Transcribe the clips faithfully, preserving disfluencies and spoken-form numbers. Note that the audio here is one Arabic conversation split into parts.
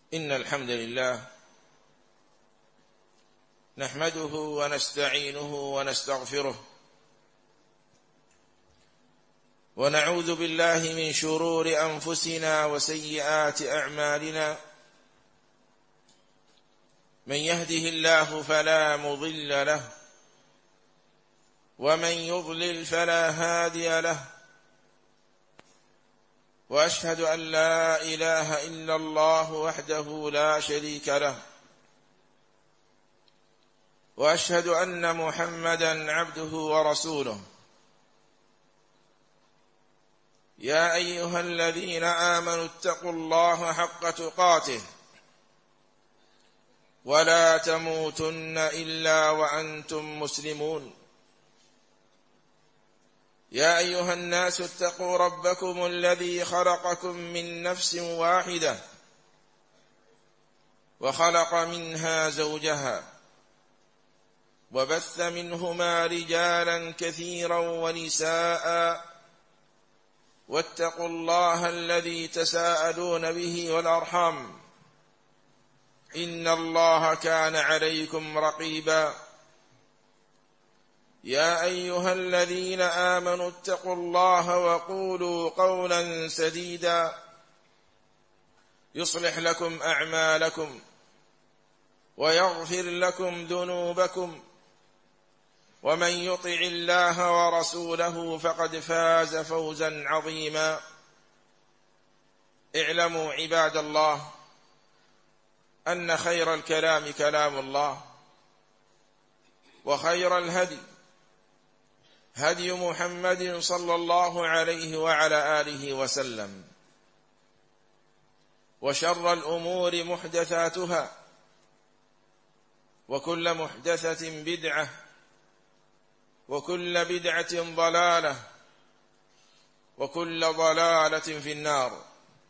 إن الحمد لله نحمده ونستعينه ونستغفره ونعوذ بالله من شرور أنفسنا وسيئات أعمالنا من يهده الله فلا مضل له ومن يضلل فلا هادي له وأشهد أن لا إله إلا الله وحده لا شريك له وأشهد أن محمدًا عبده ورسوله يا أيها الذين آمنوا اتقوا الله حق تقاته ولا تموتن إلا وأنتم مسلمون يا أيها الناس اتقوا ربكم الذي خلقكم من نفس واحدة وخلق منها زوجها وبث منهما رجالا كثيرا ونساء واتقوا الله الذي تساءلون به والأرحام إن الله كان عليكم رقيبا يا أيها الذين آمنوا اتقوا الله وقولوا قولا سديدا يصلح لكم أعمالكم ويغفر لكم ذنوبكم ومن يطع الله ورسوله فقد فاز فوزا عظيما اعلموا عباد الله أن خير الكلام كلام الله وخير الهدي هدي محمد صلى الله عليه وعلى آله وسلم وشر الأمور محدثاتها وكل محدثة بدعة وكل بدعة ضلالة وكل ضلالة في النار.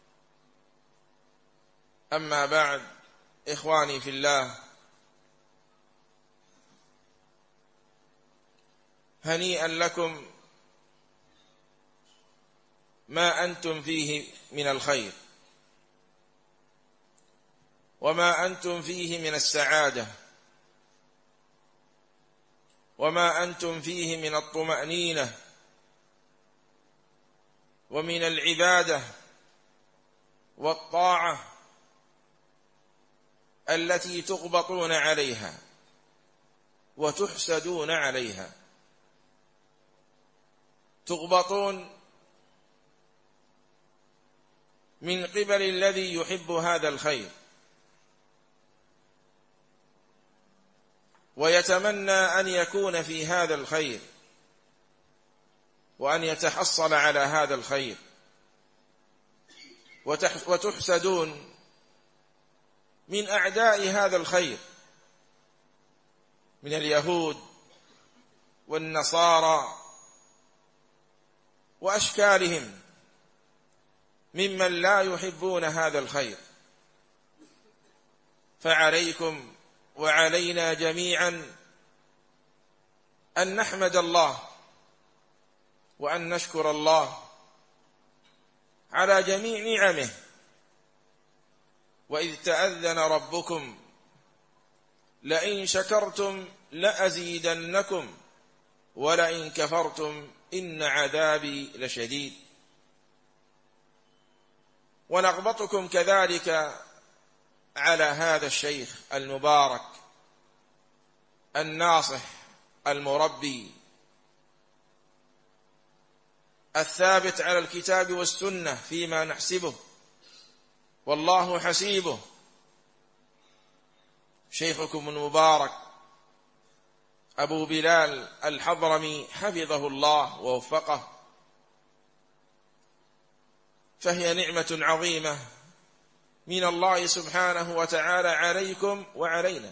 أما بعد، إخواني في الله، هنيئا لكم ما أنتم فيه من الخير وما أنتم فيه من السعادة وما أنتم فيه من الطمأنينة ومن العبادة والطاعة التي تغبطون عليها وتحسدون عليها. تغبطون من قبل الذي يحب هذا الخير ويتمنى أن يكون في هذا الخير وأن يتحصل على هذا الخير، وتحسدون من أعداء هذا الخير من اليهود والنصارى وأشكالهم ممن لا يحبون هذا الخير. فعليكم وعلينا جميعا أن نحمد الله وأن نشكر الله على جميع نعمه. وإذ تأذن ربكم لئن شكرتم لأزيدنكم ولئن كفرتم إن عذابي لشديد. ونغبطكم كذلك على هذا الشيخ المبارك الناصح المربي الثابت على الكتاب والسنة فيما نحسبه والله حسيبه، شيخكم المبارك أبو بلال الحضرمي حفظه الله ووفقه. فهي نعمة عظيمة من الله سبحانه وتعالى عليكم وعلينا.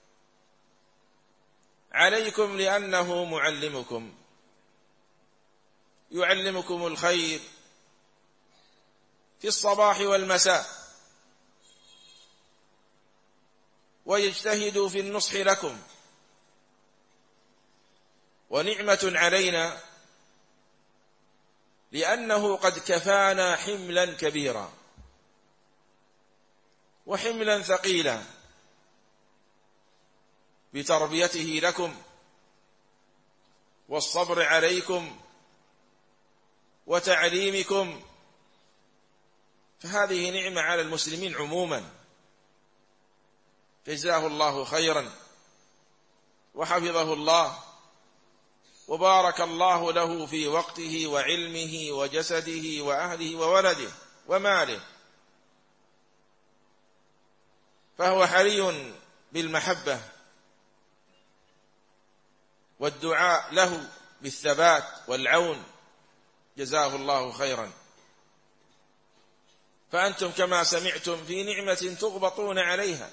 عليكم لأنه معلمكم، يعلمكم الخير في الصباح والمساء ويجتهد في النصح لكم. ونعمة علينا لأنه قد كفانا حملا كبيرا وحملا ثقيلا بتربيته لكم والصبر عليكم وتعليمكم، فهذه نعمة على المسلمين عموما. جزاه الله خيرا وحفظه الله وبارك الله له في وقته وعلمه وجسده وأهله وولده وماله، فهو حري بالمحبة والدعاء له بالثبات والعون، جزاه الله خيرا. فأنتم كما سمعتم في نعمة تغبطون عليها،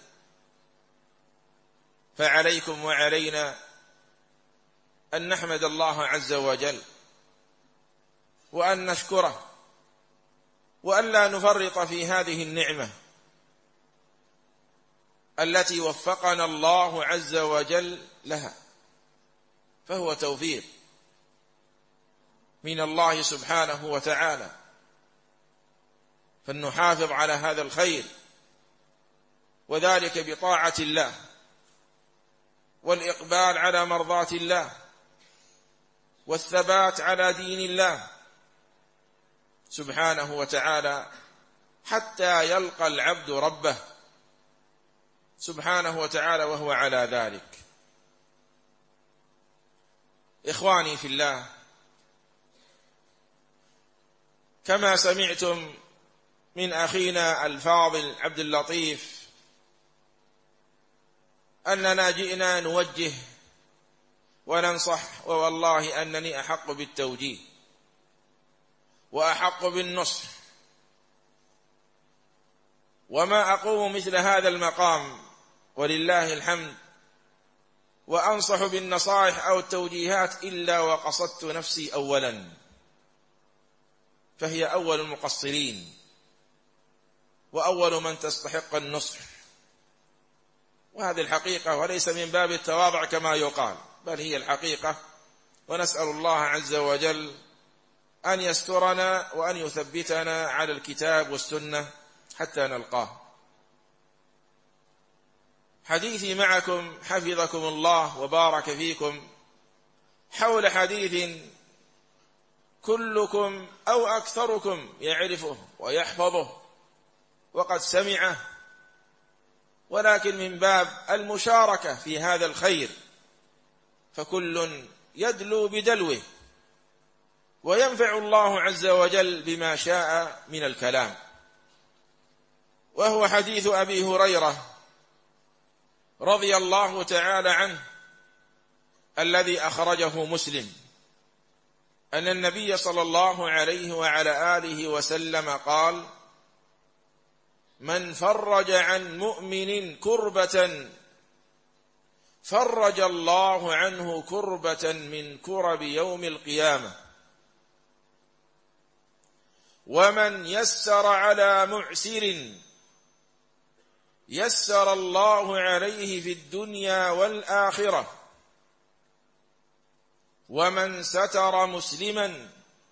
فعليكم وعلينا أن نحمد الله عز وجل وأن نشكره وأن لا نفرط في هذه النعمة التي وفقنا الله عز وجل لها، فهو توفيق من الله سبحانه وتعالى، فلنحافظ على هذا الخير، وذلك بطاعة الله والإقبال على مرضاة الله والثبات على دين الله سبحانه وتعالى حتى يلقى العبد ربه سبحانه وتعالى وهو على ذلك. إخواني في الله، كما سمعتم من أخينا الفاضل عبد اللطيف أننا جئنا نوجه وننصح، ووالله أنني أحق بالتوجيه وأحق بالنصح، وما أقوم مثل هذا المقام ولله الحمد وأنصح بالنصائح أو التوجيهات إلا وقصدت نفسي أولا، فهي أول المقصرين وأول من تستحق النصح، وهذه الحقيقة، وليس من باب التواضع كما يقال، بل هي الحقيقة. ونسأل الله عز وجل أن يسترنا وأن يثبتنا على الكتاب والسنة حتى نلقاه. حديثي معكم حفظكم الله وبارك فيكم حول حديث كلكم أو أكثركم يعرفه ويحفظه وقد سمعه، ولكن من باب المشاركة في هذا الخير، فكل يدلو بدلوه وينفع الله عز وجل بما شاء من الكلام. وهو حديث أبي هريرة رضي الله تعالى عنه الذي أخرجه مسلم، أن النبي صلى الله عليه وعلى آله وسلم قال: من فرج عن مؤمن كربة فرج الله عنه كربة من كرب يوم القيامة، ومن يسر على معسر يسر الله عليه في الدنيا والآخرة، ومن ستر مسلما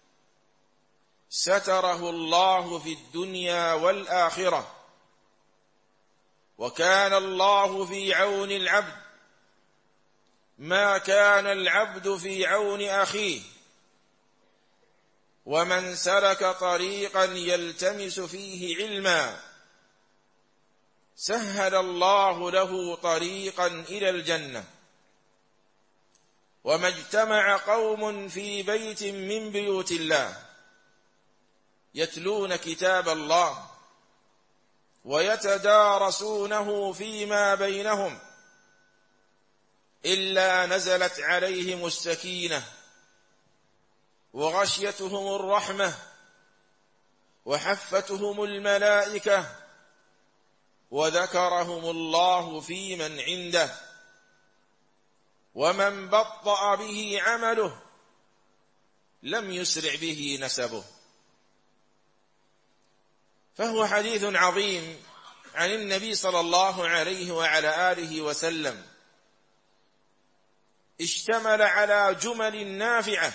ستره الله في الدنيا والآخرة، وكان الله في عون العبد ما كان العبد في عون أخيه، ومن سلك طريقا يلتمس فيه علما سهل الله له طريقا إلى الجنة. وما اجتمع قوم في بيت من بيوت الله يتلون كتاب الله ويتدارسونه فيما بينهم إلا نزلت عليهم السكينة وغشيتهم الرحمة وحفتهم الملائكة وذكرهم الله في من عنده، ومن بطأ به عمله لم يسرع به نسبه. فهو حديث عظيم عن النبي صلى الله عليه وعلى آله وسلم، اشتمل على جمل نافعة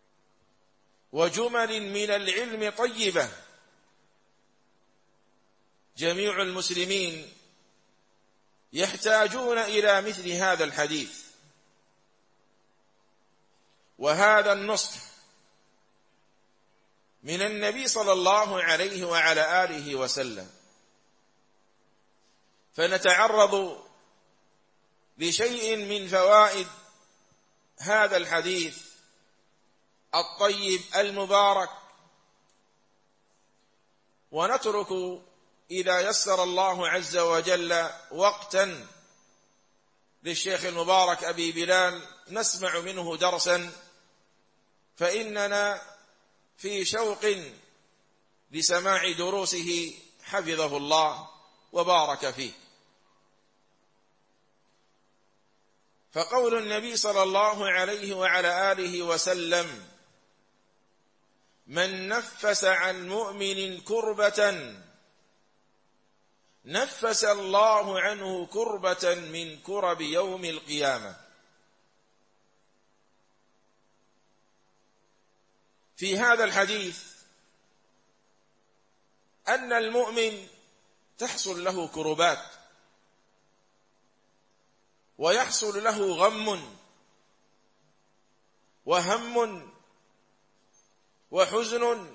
وجمل من العلم طيبة، جميع المسلمين يحتاجون إلى مثل هذا الحديث وهذا النصح من النبي صلى الله عليه وعلى آله وسلم، فنتعرض لشيء من فوائد هذا الحديث الطيب المبارك، ونترك إذا يسر الله عز وجل وقتا للشيخ المبارك أبي بلال نسمع منه درسا، فإننا في شوق لسماع دروسه حفظه الله وبارك فيه. فقول النبي صلى الله عليه وعلى آله وسلم: من نفس عن مؤمن كربة نفس الله عنه كربة من كرب يوم القيامة. في هذا الحديث أن المؤمن تحصل له كربات ويحصل له غم وهم وحزن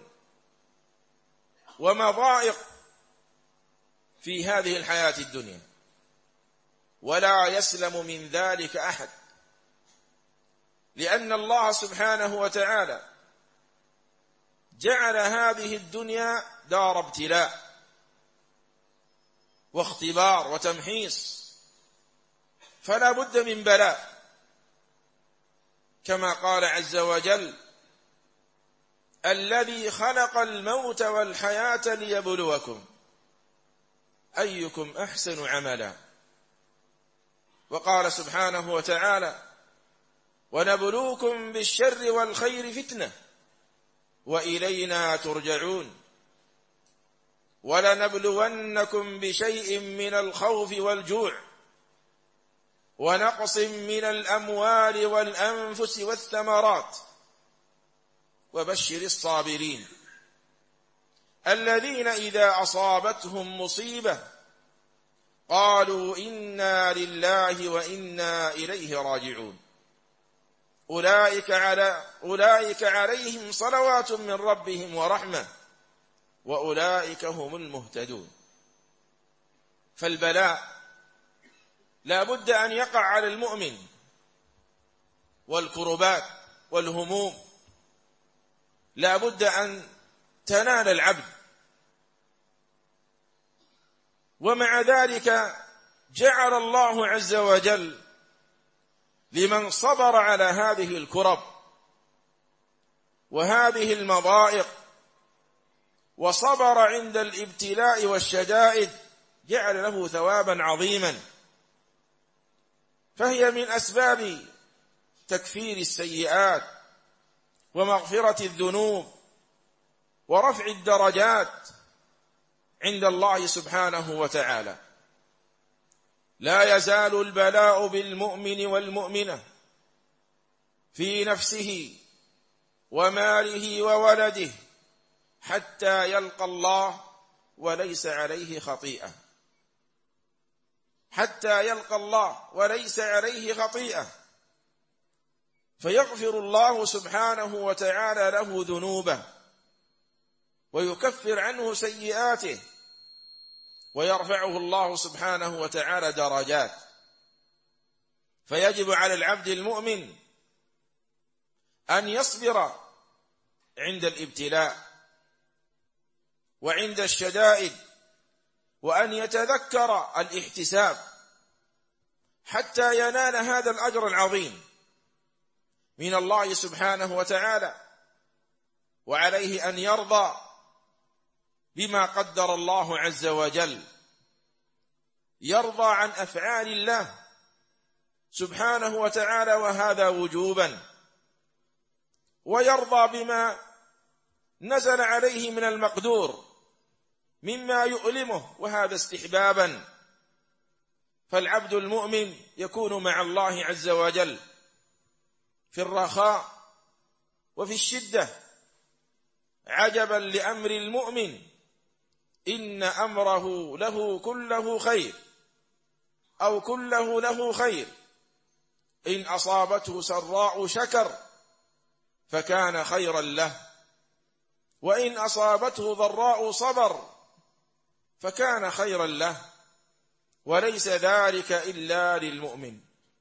ومضائق في هذه الحياة الدنيا، ولا يسلم من ذلك أحد، لأن الله سبحانه وتعالى جعل هذه الدنيا دار ابتلاء واختبار وتمحيص، فلا بد من بلاء، كما قال عز وجل: الذي خلق الموت والحياة ليبلوكم أيكم أحسن عملا. وقال سبحانه وتعالى: ونبلوكم بالشر والخير فتنة وإلينا ترجعون. ولنبلونكم بشيء من الخوف والجوع ونقص من الأموال والأنفس والثمرات وبشر الصابرين الذين إذا أصابتهم مصيبة قالوا إنا لله وإنا إليه راجعون. أولئك على أولئك عليهم صلوات من ربهم ورحمة وأولئك هم المهتدون. فالبلاء لا بد أن يقع على المؤمن، والكربات والهموم لا بد أن تنال العبد، ومع ذلك جعل الله عز وجل لمن صبر على هذه الكرب وهذه المضائق وصبر عند الابتلاء والشدائد جعل له ثوابا عظيما، فهي من أسباب تكفير السيئات ومغفرة الذنوب ورفع الدرجات عند الله سبحانه وتعالى. لا يزال البلاء بالمؤمن والمؤمنة في نفسه وماله وولده حتى يلقى الله وليس عليه خطيئة، حتى يلقى الله وليس عليه خطيئة، فيغفر الله سبحانه وتعالى له ذنوبه ويكفر عنه سيئاته ويرفعه الله سبحانه وتعالى درجات. فيجب على العبد المؤمن أن يصبر عند الابتلاء وعند الشدائد، وأن يتذكر الاحتساب حتى ينال هذا الأجر العظيم من الله سبحانه وتعالى، وعليه أن يرضى بما قدر الله عز وجل، يرضى عن أفعال الله سبحانه وتعالى وهذا وجوبا، ويرضى بما نزل عليه من المقدور مما يؤلمه وهذا استحبابا. فالعبد المؤمن يكون مع الله عز وجل في الرخاء وفي الشدة. عجبا لأمر المؤمن إن أمره له كله خير أو كله له خير، إن أصابته سراء شكر فكان خيرا له، وإن أصابته ضراء صبر فكان خيرا له، وليس ذلك إلا للمؤمن.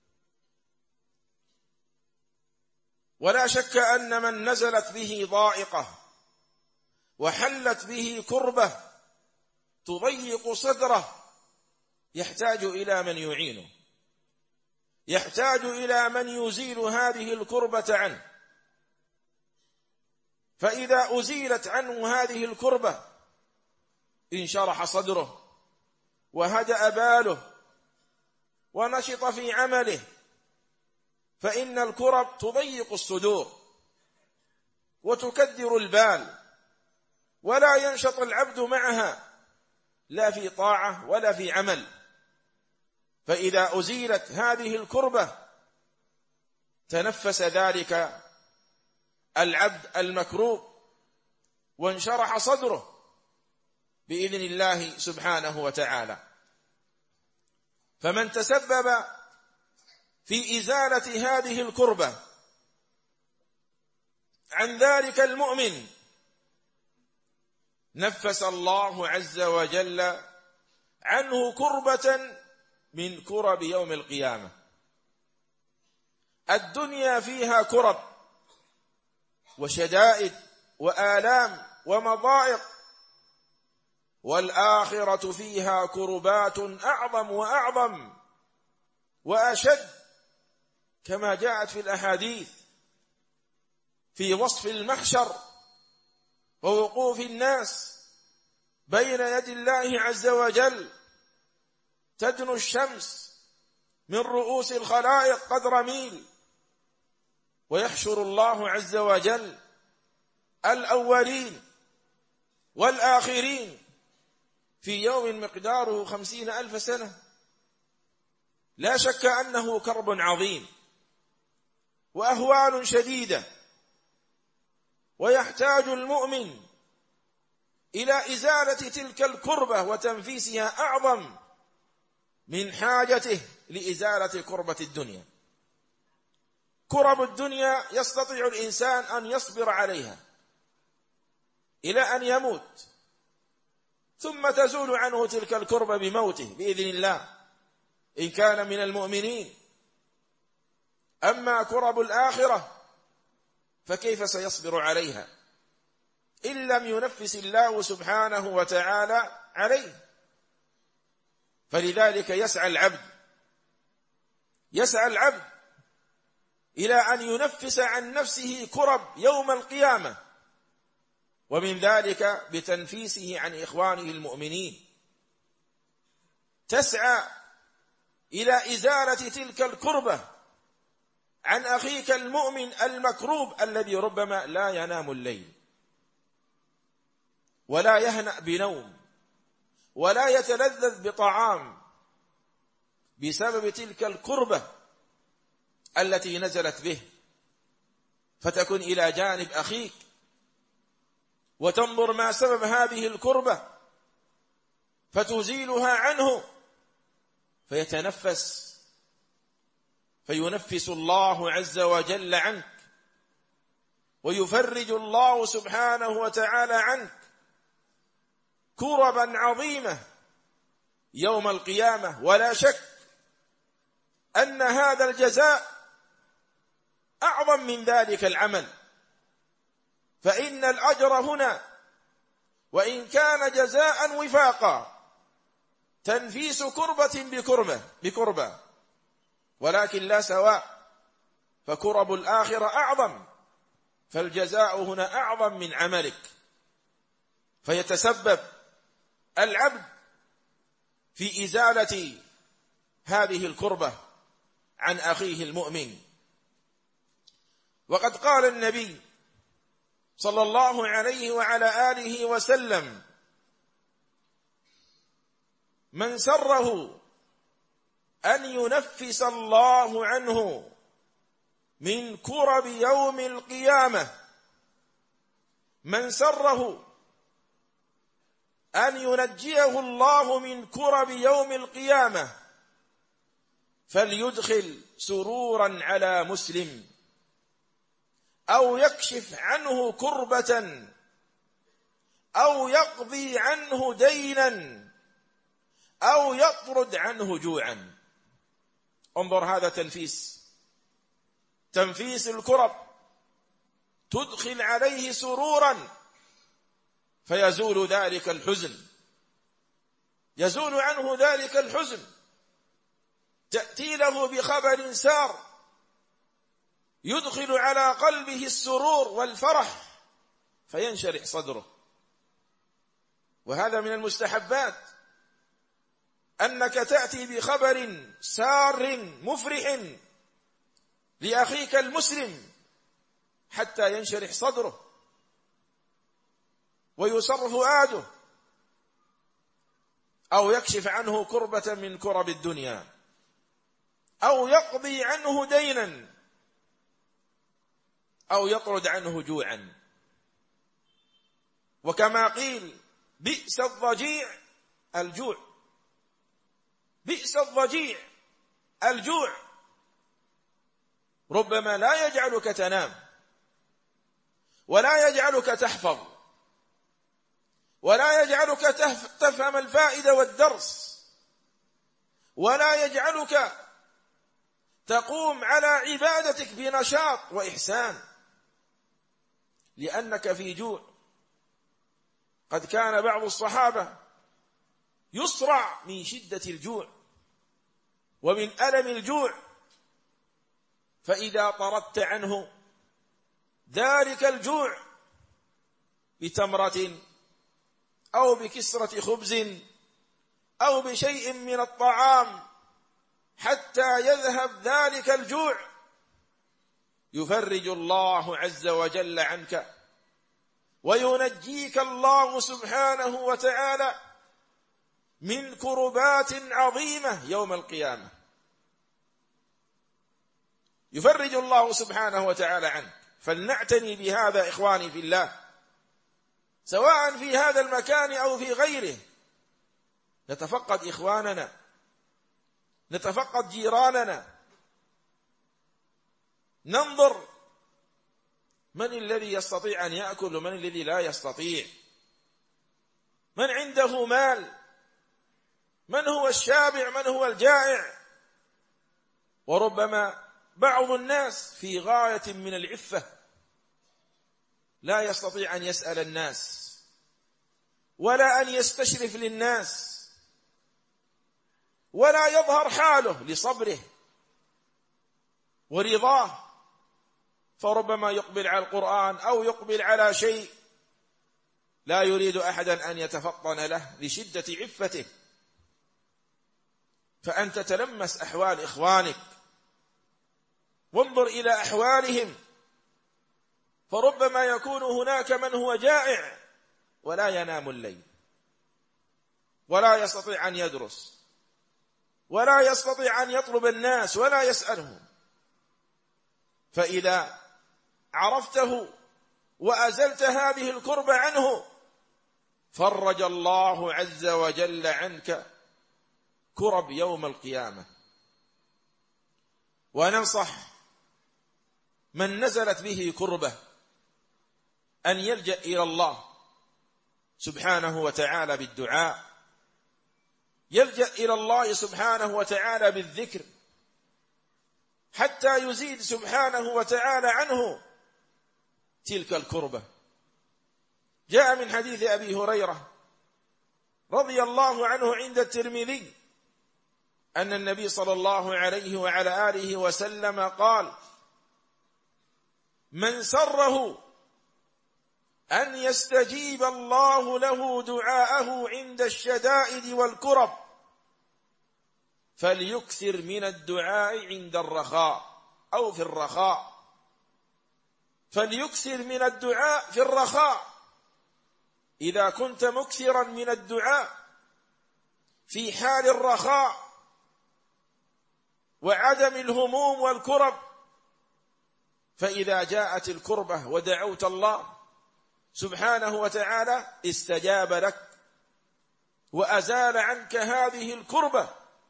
ولا شك أن من نزلت به ضائقة وحلت به كربة تضيق صدره يحتاج إلى من يعينه، يحتاج إلى من يزيل هذه الكربة عنه. فإذا أزيلت عنه هذه الكربة انشرح صدره وهدأ باله ونشط في عمله، فإن الكرب تضيق الصدور وتكدر البال، ولا ينشط العبد معها لا في طاعة ولا في عمل. فإذا أزيلت هذه الكربة تنفس ذلك العبد المكروب وانشرح صدره بإذن الله سبحانه وتعالى. فمن تسبب في إزالة هذه الكربة عن ذلك المؤمن نفس الله عز وجل عنه كربة من كرب يوم القيامة. الدنيا فيها كرب وشدائد وآلام ومضائق، والآخرة فيها كربات أعظم وأعظم وأشد، كما جاءت في الأحاديث في وصف المحشر ووقوف الناس بين يدي الله عز وجل، تدنو الشمس من رؤوس الخلائق قدر ميل، ويحشر الله عز وجل الأولين والآخرين في يوم مقداره خمسين ألف سنة. لا شك أنه كرب عظيم وأهوال شديدة، ويحتاج المؤمن إلى إزالة تلك الكربة وتنفيسها أعظم من حاجته لإزالة كربة الدنيا. كرب الدنيا يستطيع الإنسان أن يصبر عليها إلى أن يموت، ثم تزول عنه تلك الكربة بموته بإذن الله إن كان من المؤمنين. أما كرب الآخرة فكيف سيصبر عليها إن لم ينفس الله سبحانه وتعالى عليه؟ فلذلك يسعى العبد يسعى العبد إلى أن ينفس عن نفسه كرب يوم القيامة، ومن ذلك بتنفيسه عن إخوانه المؤمنين. تسعى إلى إزالة تلك الكربة عن أخيك المؤمن المكروب الذي ربما لا ينام الليل ولا يهنأ بنوم ولا يتلذذ بطعام بسبب تلك الكربة التي نزلت به. فتكن إلى جانب أخيك وتنظر ما سبب هذه الكربة فتزيلها عنه، فيتنفس فينفس الله عز وجل عنك، ويفرج الله سبحانه وتعالى عنك كربا عظيمة يوم القيامة. ولا شك أن هذا الجزاء أعظم من ذلك العمل، فإن الأجر هنا وإن كان جزاء وفاقا تنفيس كربة بكربة بكربة ولكن لا سواء، فكرب الآخرة أعظم، فالجزاء هنا أعظم من عملك. فيتسبب العبد في إزالة هذه الكربة عن أخيه المؤمن. وقد قال النبي صلى الله عليه وعلى آله وسلم: من سره أن ينفس الله عنه من كرب يوم القيامة، من سره أن ينجيه الله من كرب يوم القيامة فليدخل سرورا على مسلم أو يكشف عنه كربة أو يقضي عنه دينا أو يطرد عنه جوعا. انظر، هذا تنفيس تنفيس الكرب، تدخل عليه سرورا فيزول ذلك الحزن، يزول عنه ذلك الحزن، تأتي له بخبر سار يدخل على قلبه السرور والفرح فينشرح صدره. وهذا من المستحبات أنك تأتي بخبر سار مفرح لأخيك المسلم حتى ينشرح صدره ويسر فؤاده، أو يكشف عنه كربة من كرب الدنيا، أو يقضي عنه دينا، أو يطرد عنه جوعا. وكما قيل: بئس الضجيع الجوع، بئس الضجيع الجوع. ربما لا يجعلك تنام، ولا يجعلك تحفظ، ولا يجعلك تفهم الفائدة والدرس، ولا يجعلك تقوم على عبادتك بنشاط وإحسان، لأنك في جوع. قد كان بعض الصحابة يصرع من شدة الجوع ومن ألم الجوع، فإذا طردت عنه ذلك الجوع بتمرة أو بكسرة خبز أو بشيء من الطعام حتى يذهب ذلك الجوع، يفرج الله عز وجل عنك وينجيك الله سبحانه وتعالى من كربات عظيمة يوم القيامة. يفرج الله سبحانه وتعالى عنك. فلنعتني بهذا إخواني في الله، سواء في هذا المكان أو في غيره. نتفقد إخواننا، نتفقد جيراننا، ننظر من الذي يستطيع أن يأكل ومن الذي لا يستطيع، من عنده مال، من هو الشابع، من هو الجائع. وربما بعض الناس في غاية من العفة لا يستطيع أن يسأل الناس ولا أن يستشرف للناس ولا يظهر حاله لصبره ورضاه، فربما يقبل على القرآن أو يقبل على شيء لا يريد أحدا أن يتفطن له لشدة عفته. فأنت تلمس أحوال إخوانك وانظر إلى أحوالهم، فربما يكون هناك من هو جائع ولا ينام الليل ولا يستطيع أن يدرس ولا يستطيع أن يطلب الناس ولا يسألهم. فإذا عرفته وأزلت هذه الكربة عنه فرج الله عز وجل عنك كرب يوم القيامة. وننصح من نزلت به كربة أن يلجأ إلى الله سبحانه وتعالى بالدعاء، يلجأ إلى الله سبحانه وتعالى بالذكر حتى يزيد سبحانه وتعالى عنه تلك الكربة. جاء من حديث أبي هريرة رضي الله عنه عند الترمذي أن النبي صلى الله عليه وعلى آله وسلم قال: من سره أن يستجيب الله له دعاءه عند الشدائد والكرب فليكثر من الدعاء عند الرخاء أو في الرخاء، فليكثر من الدعاء في الرخاء. إذا كنت مكثرا من الدعاء في حال الرخاء وعدم الهموم والكرب، فإذا جاءت الكربة ودعوت الله سبحانه وتعالى استجاب لك وأزال عنك هذه الكربة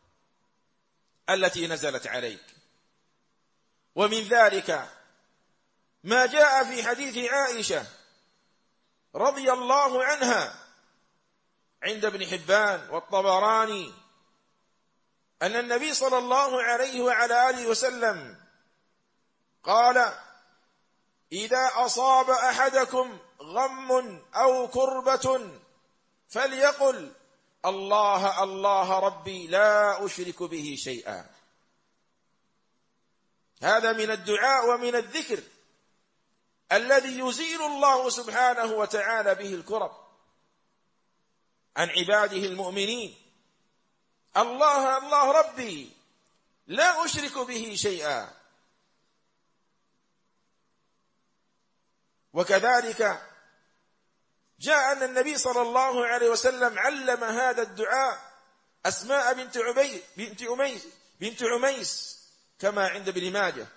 التي نزلت عليك. ومن ذلك ما جاء في حديث عائشة رضي الله عنها عند ابن حبان والطبراني أن النبي صلى الله عليه وعلى آله وسلم قال: إذا أصاب أحدكم غم أو كربة فليقل: الله الله ربي لا أشرك به شيئا. هذا من الدعاء ومن الذكر الذي يزيل الله سبحانه وتعالى به الكرب عن عباده المؤمنين. الله الله ربي لا أشرك به شيئا. وكذلك جاء أن النبي صلى الله عليه وسلم علم هذا الدعاء أسماء بنت عبيد بنت أميس بنت عميس كما عند ابن ماجه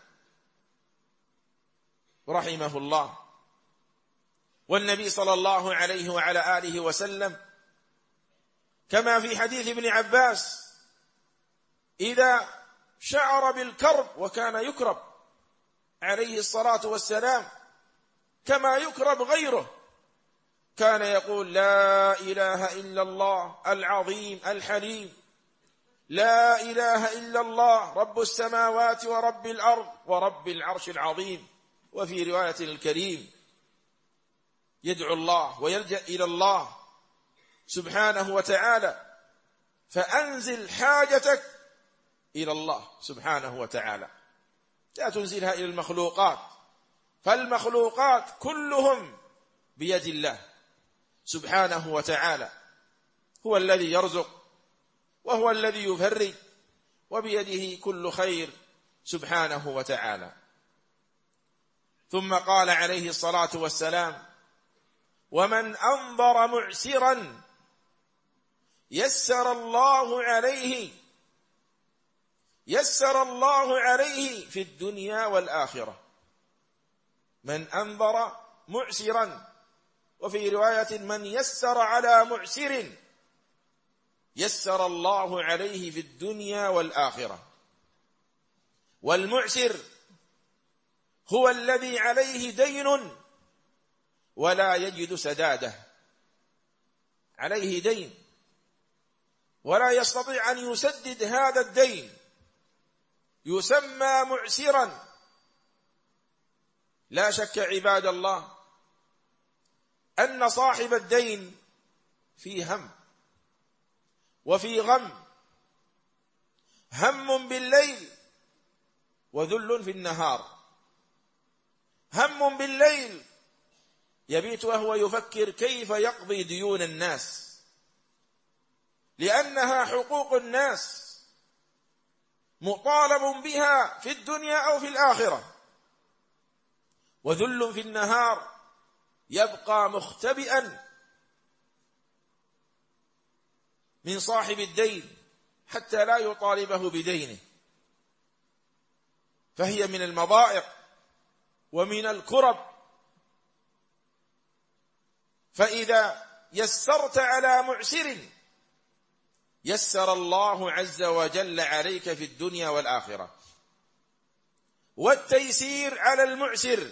رحمه الله. والنبي صلى الله عليه وعلى آله وسلم كما في حديث ابن عباس إذا شعر بالكرب، وكان يكرب عليه الصلاة والسلام كما يكرب غيره، كان يقول: لا إله إلا الله العظيم الحليم، لا إله إلا الله رب السماوات ورب الأرض ورب العرش العظيم. وفي رواية الكريم يدعو الله ويلجأ إلى الله سبحانه وتعالى، فأنزل حاجتك إلى الله سبحانه وتعالى، لا تنزلها إلى المخلوقات، فالمخلوقات كلهم بيد الله سبحانه وتعالى، هو الذي يرزق وهو الذي يفرج، وبيده كل خير سبحانه وتعالى. ثم قال عليه الصلاة والسلام: ومن أنظر معسرا يسر الله عليه يسر الله عليه في الدنيا والآخرة. من أنظر معسرا، وفي رواية من يسر على معسر يسر الله عليه في الدنيا والآخرة. والمعسر هو الذي عليه دين ولا يجد سداده، عليه دين ولا يستطيع أن يسدد هذا الدين، يسمى معسرا. لا شك عباد الله أن صاحب الدين في هم وفي غم، هم بالليل وذل في النهار. هم بالليل يبيت وهو يفكر كيف يقضي ديون الناس، لأنها حقوق الناس مطالب بها في الدنيا أو في الآخرة. وذل في النهار يبقى مختبئا من صاحب الدين حتى لا يطالبه بدينه، فهي من المضائق ومن الكرب. فإذا يسرت على معسر يسر الله عز وجل عليك في الدنيا والآخرة. والتيسير على المعسر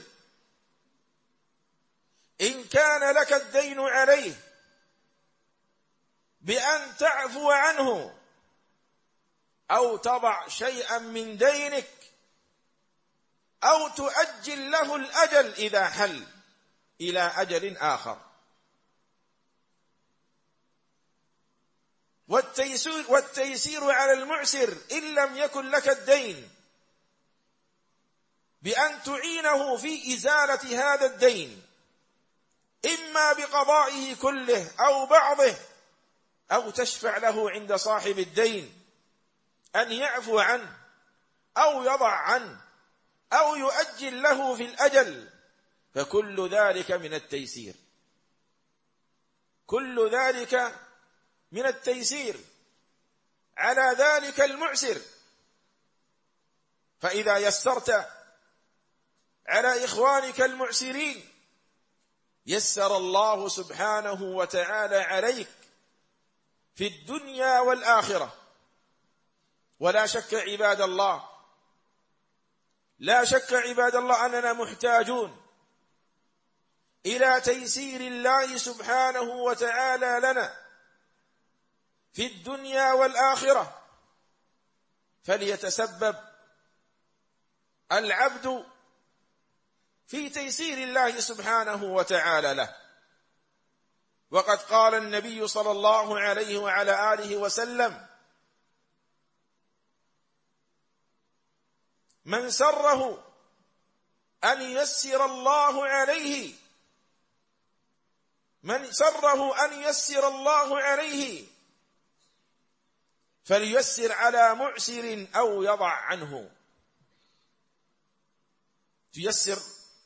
إن كان لك الدين عليه بأن تعفو عنه أو تضع شيئا من دينك أو تؤجل له الأجل إذا حل إلى أجل آخر. والتيسير, والتيسير على المعسر إن لم يكن لك الدين بأن تعينه في إزالة هذا الدين، إما بقضائه كله أو بعضه، أو تشفع له عند صاحب الدين أن يعفو عنه أو يضع عنه أو يؤجل له في الأجل، فكل ذلك من التيسير، كل ذلك من التيسير على ذلك المعسر. فإذا يسرت على إخوانك المعسرين يسر الله سبحانه وتعالى عليك في الدنيا والآخرة. ولا شك عباد الله، لا شك عباد الله أننا محتاجون إلى تيسير الله سبحانه وتعالى لنا في الدنيا والآخرة، فليتسبب العبد في تيسير الله سبحانه وتعالى له. وقد قال النبي صلى الله عليه وعلى آله وسلم: من سره أن ييسر الله عليه من سره أن ييسر الله عليه فلييسر على معسر أو يضع عنه. تيسر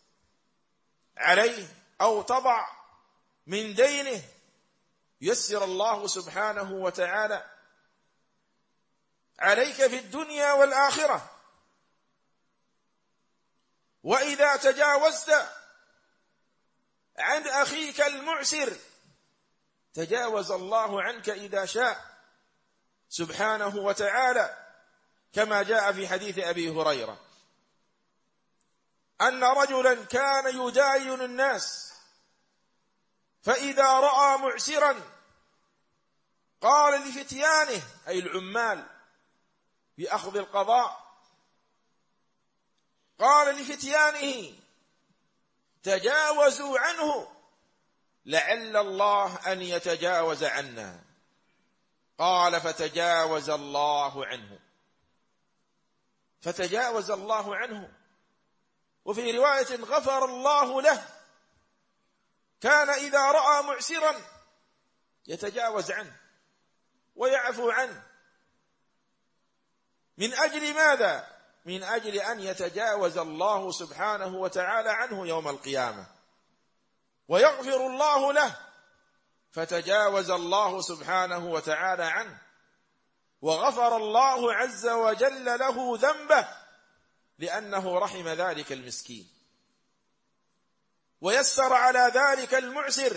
عليه أو تضع من دينه، يسر الله سبحانه وتعالى عليك في الدنيا والآخرة. وإذا تجاوزت عن أخيك المعسر تجاوز الله عنك إذا شاء سبحانه وتعالى، كما جاء في حديث أبي هريرة أن رجلا كان يداين الناس، فإذا رأى معسرا قال لفتيانه أي العمال بأخذ القضاء، قال لفتيانه: تجاوزوا عنه لعل الله أن يتجاوز عنا. قال: فتجاوز الله عنه فتجاوز الله عنه وفي رواية: غفر الله له. كان إذا رأى معسرا يتجاوز عنه ويعفو عنه. من أجل ماذا؟ من أجل أن يتجاوز الله سبحانه وتعالى عنه يوم القيامة ويغفر الله له، فتجاوز الله سبحانه وتعالى عنه وغفر الله عز وجل له ذنبه لأنه رحم ذلك المسكين ويسر على ذلك المعسر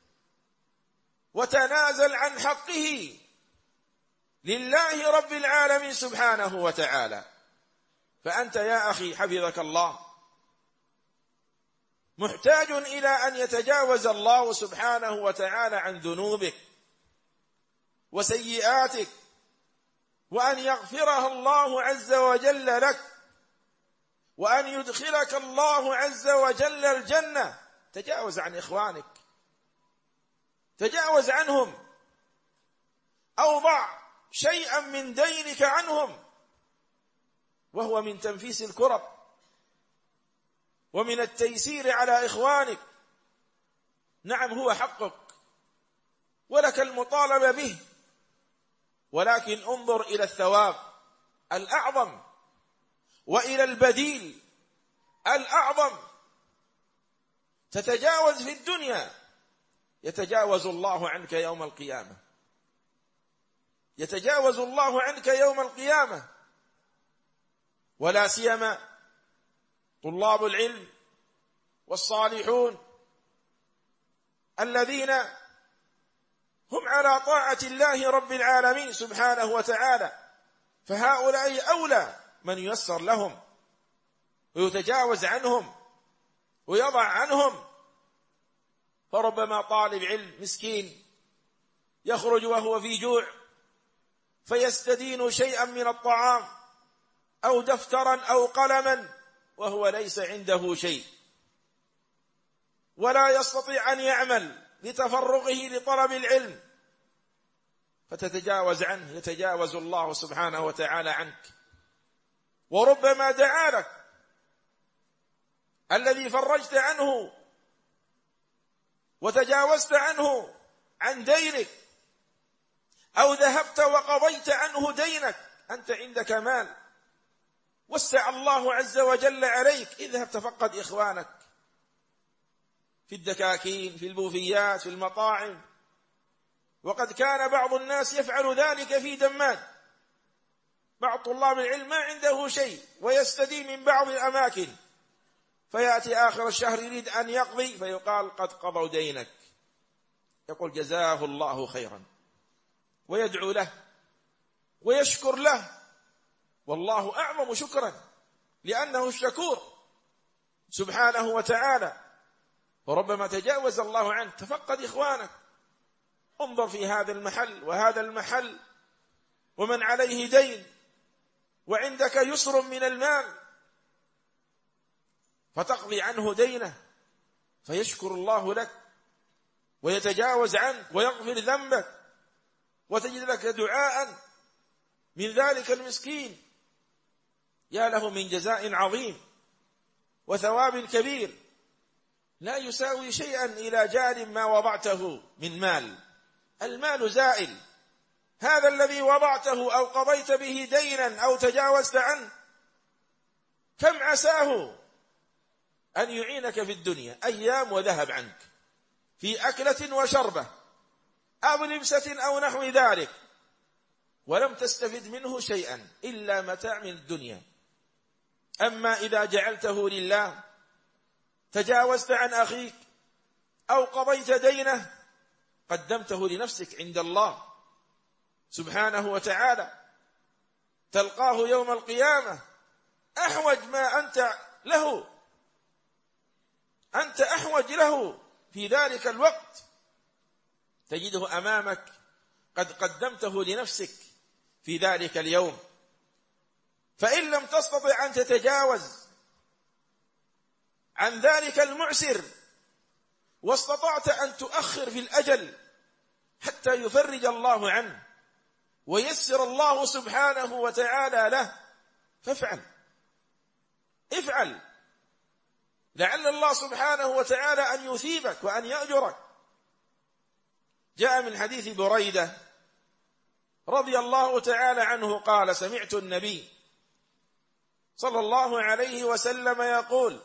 وتنازل عن حقه لله رب العالمين سبحانه وتعالى. فأنت يا أخي حفظك الله محتاج إلى أن يتجاوز الله سبحانه وتعالى عن ذنوبك وسيئاتك، وأن يغفرها الله عز وجل لك، وأن يدخلك الله عز وجل الجنة. تجاوز عن إخوانك، تجاوز عنهم، أوضع شيئا من دينك عنهم، وهو من تنفيس الكرب ومن التيسير على إخوانك. نعم هو حقك ولك المطالبة به، ولكن انظر إلى الثواب الأعظم وإلى البديل الأعظم. تتجاوز في الدنيا يتجاوز الله عنك يوم القيامة، يتجاوز الله عنك يوم القيامة. ولا سيما طلاب العلم والصالحون الذين هم على طاعة الله رب العالمين سبحانه وتعالى، فهؤلاء أولى من ييسر لهم ويتجاوز عنهم ويضع عنهم. فربما طالب علم مسكين يخرج وهو في جوع فيستدين شيئا من الطعام أو دفترا أو قلما وهو ليس عنده شيء ولا يستطيع أن يعمل لتفرغه لطلب العلم، فتتجاوز عنه، يتجاوز الله سبحانه وتعالى عنك. وربما دعا لك الذي فرجت عنه وتجاوزت عنه عن دينك، أو ذهبت وقضيت عنه دينك، أنت عندك مال وسع الله عز وجل عليك، اذهب تفقد إخوانك في الدكاكين، في البوفيات، في المطاعم. وقد كان بعض الناس يفعل ذلك في دمام. بعض طلاب العلم ما عنده شيء ويستدين من بعض الأماكن، فيأتي آخر الشهر يريد أن يقضي فيقال قد قضوا دينك، يقول جزاه الله خيرا، ويدعو له ويشكر له، والله أعظم شكرا لأنه الشكور سبحانه وتعالى. وربما تجاوز الله عنك، تفقد إخوانك، انظر في هذا المحل وهذا المحل ومن عليه دين وعندك يسر من المال، فتقضي عنه دينه فيشكر الله لك ويتجاوز عنك ويغفر ذنبك، وتجد لك دعاء من ذلك المسكين، يا له من جزاء عظيم وثواب كبير لا يساوي شيئا إلى جانب ما وضعته من مال. المال زائل، هذا الذي وضعته أو قضيت به دينا أو تجاوزت عنه كم عساه أن يعينك في الدنيا أيام وذهب عنك في أكلة وشربة أو لبسة أو نحو ذلك، ولم تستفد منه شيئا إلا متاع من الدنيا. أما إذا جعلته لله، تجاوزت عن أخيك أو قضيت دينه، قدمته لنفسك عند الله سبحانه وتعالى، تلقاه يوم القيامة أحوج ما أنت له، أنت أحوج له في ذلك الوقت، تجده أمامك قد قدمته لنفسك في ذلك اليوم. فإن لم تستطع أن تتجاوز عن ذلك المعسر واستطعت أن تؤخر في الأجل حتى يفرج الله عنه ويسر الله سبحانه وتعالى له، فافعل افعل، لعل الله سبحانه وتعالى أن يثيبك وأن يأجرك. جاء من حديث بريدة رضي الله تعالى عنه قال: سمعت النبي صلى الله عليه وسلم يقول: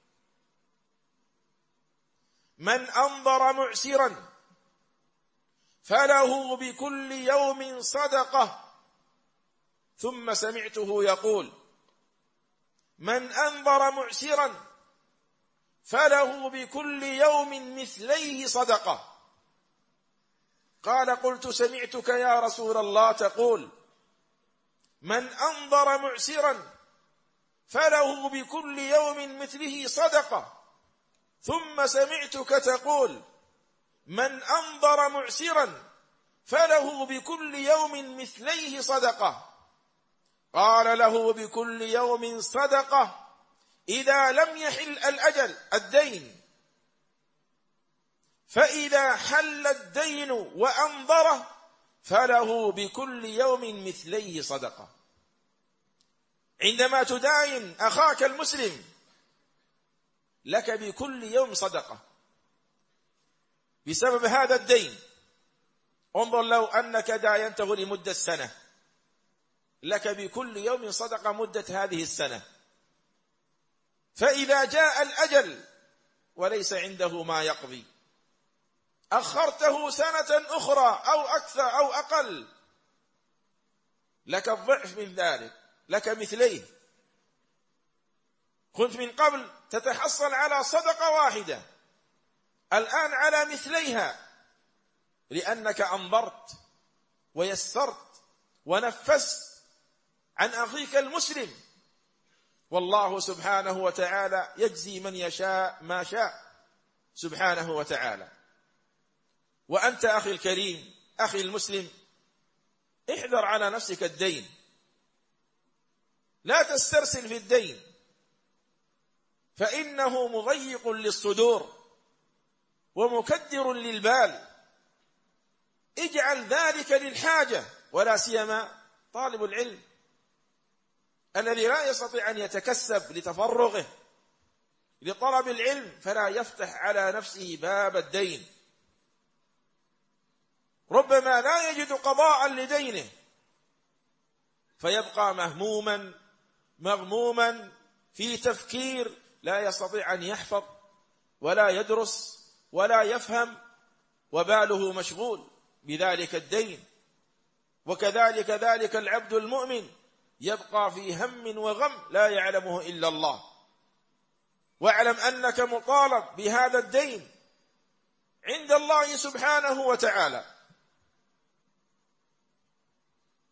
من أنظر معسرا فله بكل يوم صدقة. ثم سمعته يقول: من أنظر معسرا فله بكل يوم مثليه صدقة. قال: قلت سمعتك يا رسول الله تقول: من أنظر معسرا فله بكل يوم مثله صدقة. ثم سمعتك تقول: من أنظر معسرا فله بكل يوم مثليه صدقة. قال: له بكل يوم صدقة إذا لم يحل الأجل الدين، فإذا حل الدين وأنظره فله بكل يوم مثليه صدقة. عندما تداين أخاك المسلم لك بكل يوم صدقة بسبب هذا الدين. انظر لو أنك داينته لمدة سنة، لك بكل يوم صدقة مدة هذه السنة. فإذا جاء الأجل وليس عنده ما يقضي، أخرته سنة أخرى أو أكثر أو أقل، لك الضعف من ذلك، لك مثليه. كنت من قبل تتحصل على صدقة واحدة، الآن على مثليها، لأنك أنظرت ويسرت ونفست عن أخيك المسلم. والله سبحانه وتعالى يجزي من يشاء ما شاء سبحانه وتعالى. وأنت أخي الكريم، أخي المسلم، احذر على نفسك الدين، لا تسترسل في الدين، فإنه مضيق للصدور ومكدر للبال. اجعل ذلك للحاجة، ولا سيما طالب العلم الذي لا يستطيع أن يتكسب لتفرغه لطلب العلم، فلا يفتح على نفسه باب الدين. ربما لا يجد قضاء لدينه فيبقى مهموما مغموما في تفكير، لا يستطيع أن يحفظ ولا يدرس ولا يفهم، وباله مشغول بذلك الدين. وكذلك ذلك العبد المؤمن يبقى في هم وغم لا يعلمه إلا الله. واعلم أنك مطالب بهذا الدين عند الله سبحانه وتعالى،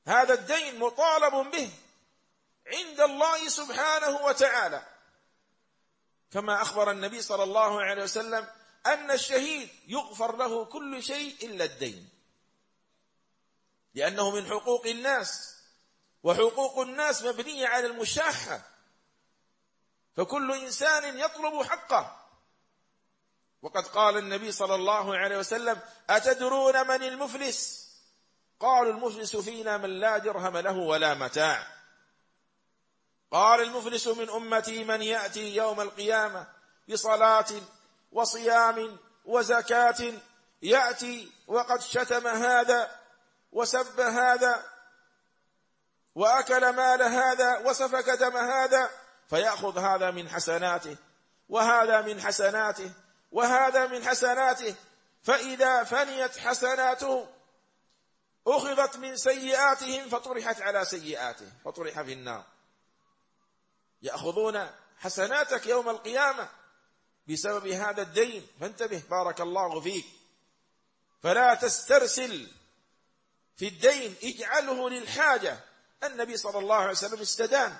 هذا الدين مطالب به عند الله سبحانه وتعالى، كما أخبر النبي صلى الله عليه وسلم أن الشهيد يغفر له كل شيء إلا الدين، لأنه من حقوق الناس، وحقوق الناس مبنية على المشاحة، فكل إنسان يطلب حقه. وقد قال النبي صلى الله عليه وسلم: أتدرون من المفلس؟ قالوا: المفلس فينا من لا درهم له ولا متاع. قال: المفلس من أمتي من يأتي يوم القيامة بصلاة وصيام وزكاة، يأتي وقد شتم هذا وسب هذا وأكل مال هذا وسفك دم هذا، فيأخذ هذا من حسناته وهذا من حسناته وهذا من حسناته، فإذا فنيت حسناته أخذت من سيئاتهم فطرحت على سيئاته فطرح في النار. يأخذون حسناتك يوم القيامة بسبب هذا الدين، فانتبه بارك الله فيك، فلا تسترسل في الدين، اجعله للحاجة. النبي صلى الله عليه وسلم استدان،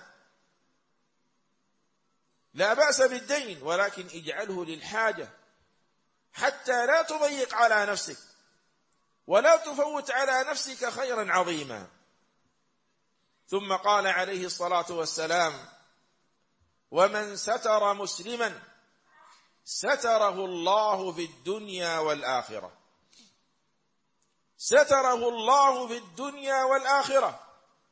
لا بأس بالدين، ولكن اجعله للحاجة حتى لا تضيق على نفسك ولا تفوت على نفسك خيرا عظيما. ثم قال عليه الصلاة والسلام: ومن ستر مسلما ستره الله في الدنيا والآخرة. ستره الله في الدنيا والآخرة،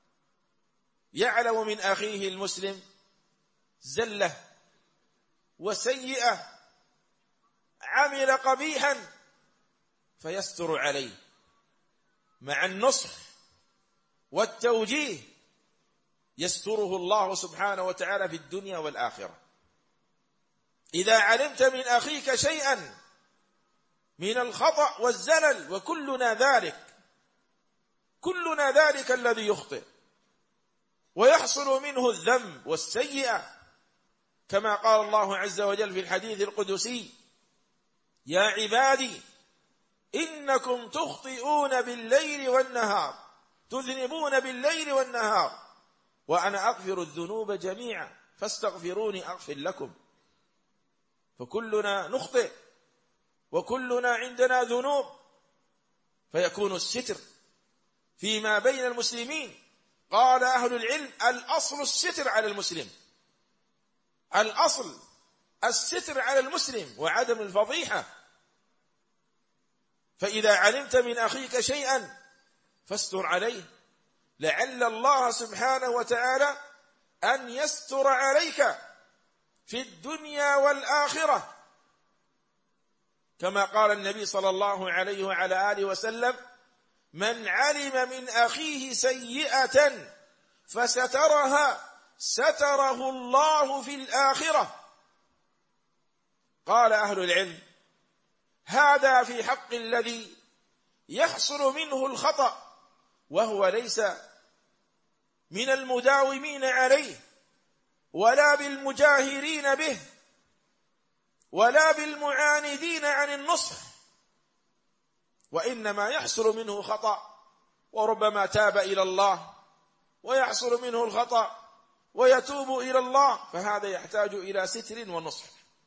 يعلم من أخيه المسلم زلة وسيئة، عمل قبيحا فيستر عليه مع النصح والتوجيه، يستره الله سبحانه وتعالى في الدنيا والآخرة. إذا علمت من أخيك شيئا من الخطأ والزلل، وكلنا ذلك، كلنا ذلك الذي يخطئ ويحصل منه الذنب والسيئة، كما قال الله عز وجل في الحديث القدسي: يا عبادي إنكم تخطئون بالليل والنهار، تذنبون بالليل والنهار، وأنا أغفر الذنوب جميعا فاستغفروني أغفر لكم. فكلنا نخطئ وكلنا عندنا ذنوب، فيكون الستر فيما بين المسلمين. قال أهل العلم: الأصل الستر على المسلم، الأصل الستر على المسلم وعدم الفضيحة. فإذا علمت من أخيك شيئا فاستر عليه، لعل الله سبحانه وتعالى أن يستر عليك في الدنيا والآخرة، كما قال النبي صلى الله عليه وعلى آله وسلم: من علم من أخيه سيئة فسترها ستره الله في الآخرة. قال أهل العلم: هذا في حق الذي يحصل منه الخطأ وهو ليس من المداومين عليه ولا بالمجاهرين به ولا بالمعاندين عن النصح، وإنما يحصل منه خطأ وربما تاب إلى الله ويحصل منه الخطأ ويتوب إلى الله، فهذا يحتاج إلى ستر ونصح،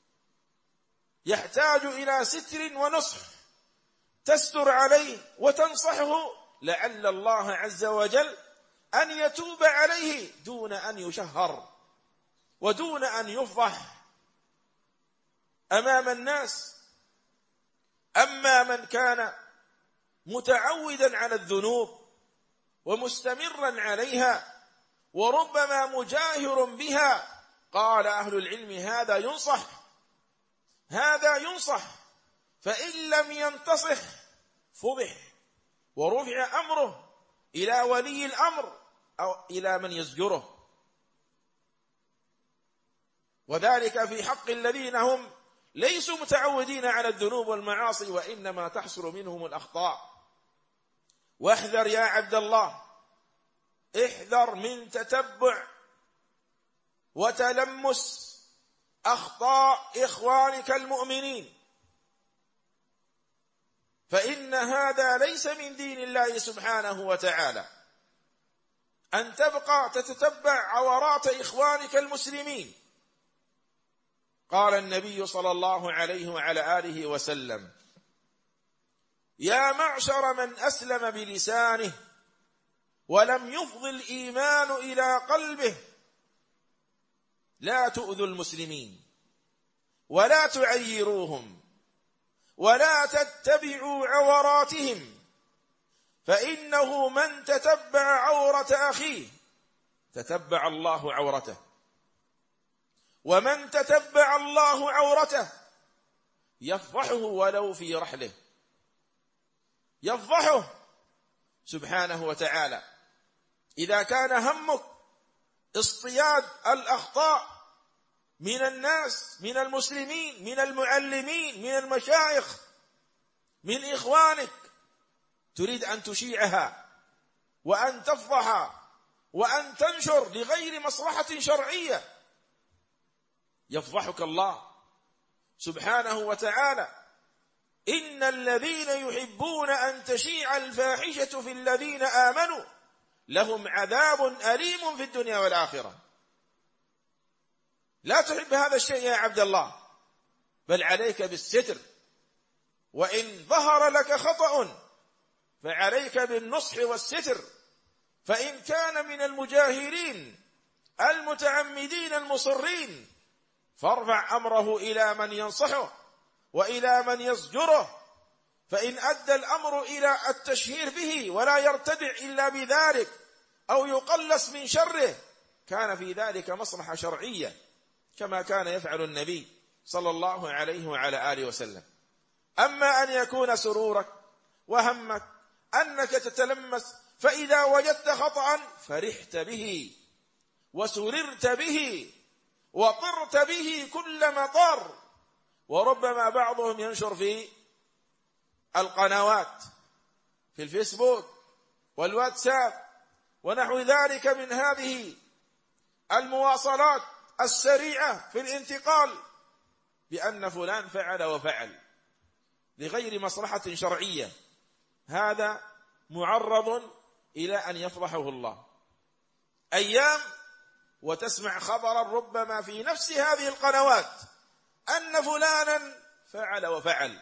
يحتاج إلى ستر ونصح، تستر عليه وتنصحه لعل الله عز وجل أن يتوب عليه دون أن يشهر ودون أن يفضح أمام الناس. أما من كان متعودا على الذنوب ومستمرا عليها وربما مجاهر بها، قال أهل العلم: هذا ينصح، هذا ينصح، فإن لم ينتصح فضح ورفع أمره إلى ولي الأمر أو إلى من يزجره، وذلك في حق الذين هم ليسوا متعودين على الذنوب والمعاصي وإنما تحصل منهم الأخطاء. واحذر يا عبد الله، احذر من تتبع وتلمس أخطاء إخوانك المؤمنين، فإن هذا ليس من دين الله سبحانه وتعالى. أن تبقى تتتبع عورات إخوانك المسلمين. قال النبي صلى الله عليه وعلى آله وسلم: يا معشر من أسلم بلسانه ولم يفض الإيمان إلى قلبه، لا تؤذوا المسلمين ولا تعيروهم ولا تتبعوا عوراتهم، فإنه من تتبع عورة أخيه تتبع الله عورته، ومن تتبع الله عورته يفضحه ولو في رحله، يفضحه سبحانه وتعالى. إذا كان همك اصطياد الأخطاء من الناس، من المسلمين، من المعلمين، من المشايخ، من إخوانك، تريد أن تشيعها وأن تفضحها وأن تنشر لغير مصلحة شرعية، يفضحك الله سبحانه وتعالى: إن الذين يحبون أن تشيع الفاحشة في الذين آمنوا لهم عذاب أليم في الدنيا والآخرة. لا تحب هذا الشيء يا عبد الله، بل عليك بالستر، وإن ظهر لك خطأ فعليك بالنصح والستر، فإن كان من المجاهرين المتعمدين المصرين فارفع أمره إلى من ينصحه وإلى من يزجره، فإن أدى الأمر إلى التشهير به ولا يرتدع إلا بذلك أو يقلص من شره كان في ذلك مصلحة شرعية، كما كان يفعل النبي صلى الله عليه وعلى آله وسلم. أما أن يكون سرورك وهمك أنك تتلمس، فإذا وجدت خطأ فرحت به وسررت به وطرت به كل مطر، وربما بعضهم ينشر في القنوات في الفيسبوك والواتساب ونحو ذلك من هذه المواصلات السريعة في الانتقال بأن فلان فعل وفعل لغير مصلحة شرعية، هذا معرض إلى أن يفضحه الله. أيام وتسمع خبرا ربما في نفس هذه القنوات أن فلانا فعل وفعل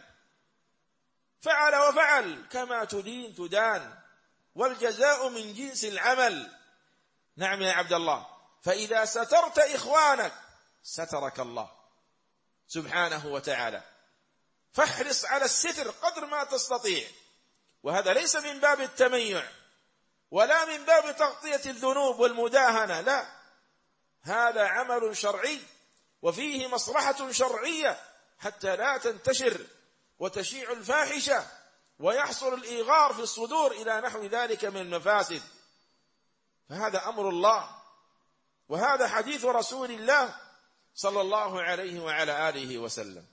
فعل وفعل كما تدين تدان، والجزاء من جنس العمل. نعم يا عبد الله، فإذا سترت إخوانك سترك الله سبحانه وتعالى، فاحرص على الستر قدر ما تستطيع. وهذا ليس من باب التميع ولا من باب تغطية الذنوب والمداهنة، لا، هذا عمل شرعي وفيه مصلحة شرعية حتى لا تنتشر وتشيع الفاحشة ويحصل الإيغار في الصدور إلى نحو ذلك من المفاسد. فهذا أمر الله، وهذا حديث رسول الله صلى الله عليه وعلى آله وسلم.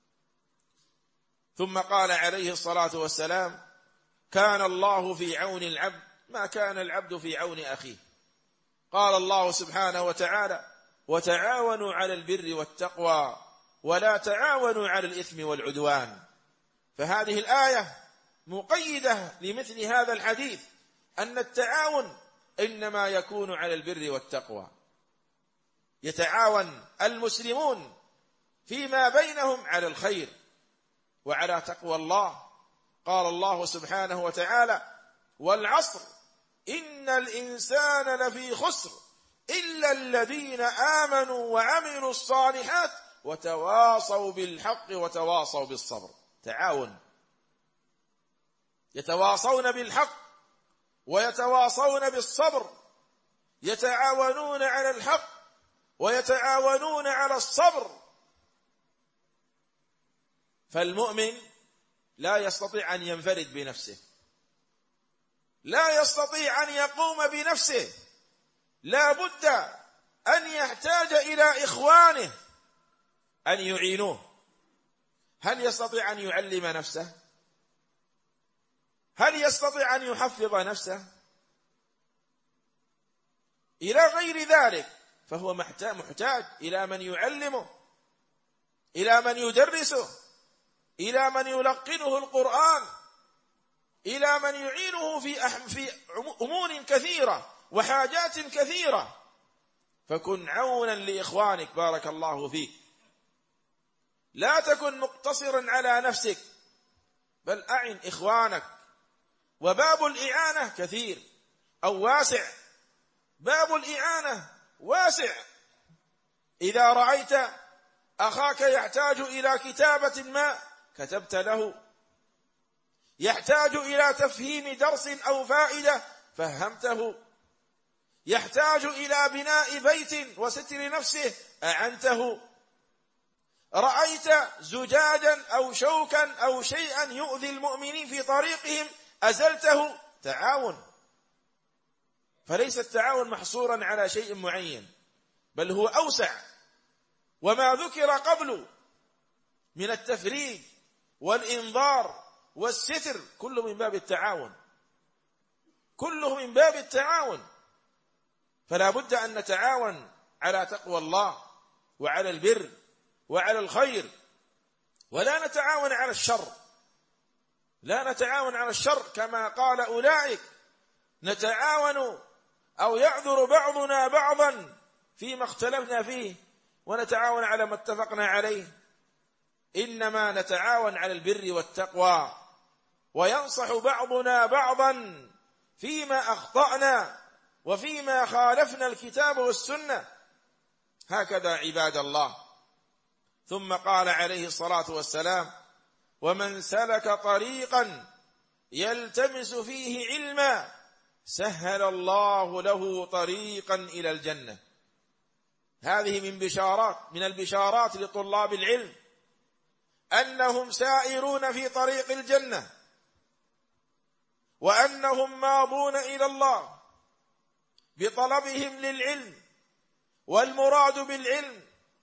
ثم قال عليه الصلاة والسلام: كان الله في عون العبد ما كان العبد في عون أخيه. قال الله سبحانه وتعالى: وتعاونوا على البر والتقوى ولا تعاونوا على الإثم والعدوان. فهذه الآية مقيدة لمثل هذا الحديث، أن التعاون إنما يكون على البر والتقوى، يتعاون المسلمون فيما بينهم على الخير وعلى تقوى الله. قال الله سبحانه وتعالى: والعصر إن الإنسان لفي خسر إلا الذين آمنوا وعملوا الصالحات وتواصوا بالحق وتواصوا بالصبر. تعاون، يتواصون بالحق ويتواصون بالصبر، يتعاونون على الحق ويتعاونون على الصبر. فالمؤمن لا يستطيع أن ينفرد بنفسه، لا يستطيع أن يقوم بنفسه، لا بد أن يحتاج إلى إخوانه أن يعينوه. هل يستطيع أن يعلم نفسه؟ هل يستطيع أن يحفظ نفسه؟ إلى غير ذلك فهو محتاج إلى من يعلمه، إلى من يدرسه، إلى من يلقنه القرآن، إلى من يعينه في في أمور كثيرة وحاجات كثيرة، فكن عونا لإخوانك بارك الله فيك. لا تكن مقتصرا على نفسك، بل أعن إخوانك. وباب الإعانة كثير أو واسع، باب الإعانة واسع. إذا رأيت أخاك يحتاج إلى كتابة ما كتبت له، يحتاج إلى تفهيم درس أو فائدة فهمته، يحتاج إلى بناء بيت وستر نفسه أعنته، رأيت زجاجا أو شوكا أو شيئا يؤذي المؤمنين في طريقهم أزلته، تعاون. فليس التعاون محصورا على شيء معين، بل هو أوسع. وما ذكر قبل من التفريج والإنذار والستر كله من باب التعاون، كله من باب التعاون. فلا بد أن نتعاون على تقوى الله وعلى البر وعلى الخير، ولا نتعاون على الشر، لا نتعاون على الشر كما قال أولئك نتعاون أو يعذر بعضنا بعضا فيما اختلفنا فيه ونتعاون على ما اتفقنا عليه. إنما نتعاون على البر والتقوى، وينصح بعضنا بعضا فيما أخطأنا وفيما خالفنا الكتاب والسنة. هكذا عباد الله. ثم قال عليه الصلاة والسلام: ومن سلك طريقا يلتمس فيه علما سهل الله له طريقا إلى الجنة. هذه من بشارات من البشارات لطلاب العلم أنهم سائرون في طريق الجنة، وأنهم ماضون إلى الله بطلبهم للعلم. والمراد بالعلم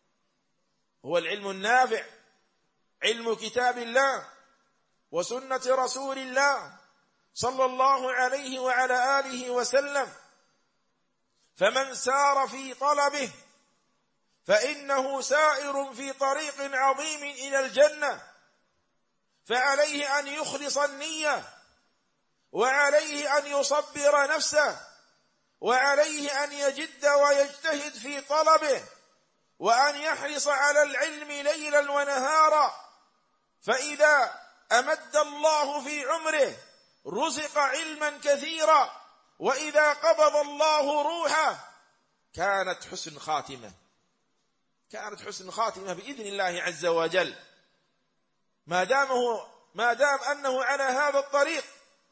هو العلم النافع، علم كتاب الله وسنة رسول الله صلى الله عليه وعلى آله وسلم. فمن سار في طلبه فإنه سائر في طريق عظيم إلى الجنة، فعليه أن يخلص النية، وعليه أن يصبر نفسه، وعليه أن يجد ويجتهد في طلبه، وأن يحرص على العلم ليلا ونهارا. فإذا أمد الله في عمره رزق علما كثيرا، وإذا قبض الله روحه كانت حسن خاتمة، كانت حسن خاتمة بإذن الله عز وجل، ما دامه ما دام أنه على هذا الطريق،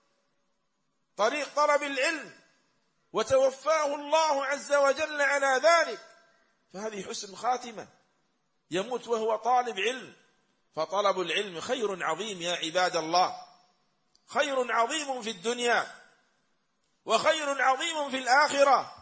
طريق طلب العلم، وتوفاه الله عز وجل على ذلك، فهذه حسن خاتمة. يموت وهو طالب علم. فطلب العلم خير عظيم يا عباد الله، خير عظيم في الدنيا وخير عظيم في الآخرة.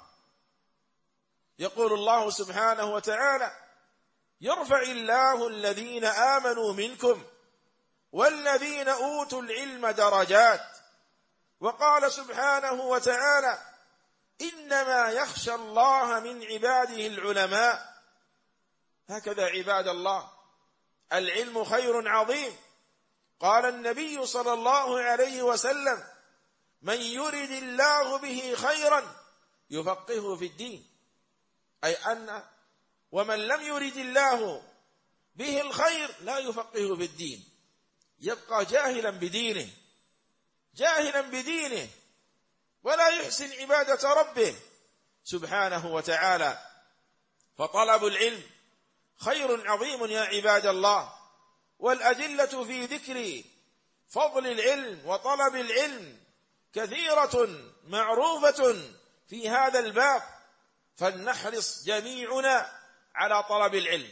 يقول الله سبحانه وتعالى: يرفع الله الذين آمنوا منكم والذين أوتوا العلم درجات. وقال سبحانه وتعالى: إنما يخشى الله من عباده العلماء. هكذا عباد الله، العلم خير عظيم. قال النبي صلى الله عليه وسلم: من يرد الله به خيرا يفقهه في الدين. أي أن ومن لم يرد الله به الخير لا يفقهه في الدين، يبقى جاهلا بدينه، جاهلا بدينه، ولا يحسن عبادة ربه سبحانه وتعالى. فطلب العلم خير عظيم يا عباد الله. والأدلة في ذكر فضل العلم وطلب العلم كثيرة معروفة في هذا الباب، فلنحرص جميعنا على طلب العلم،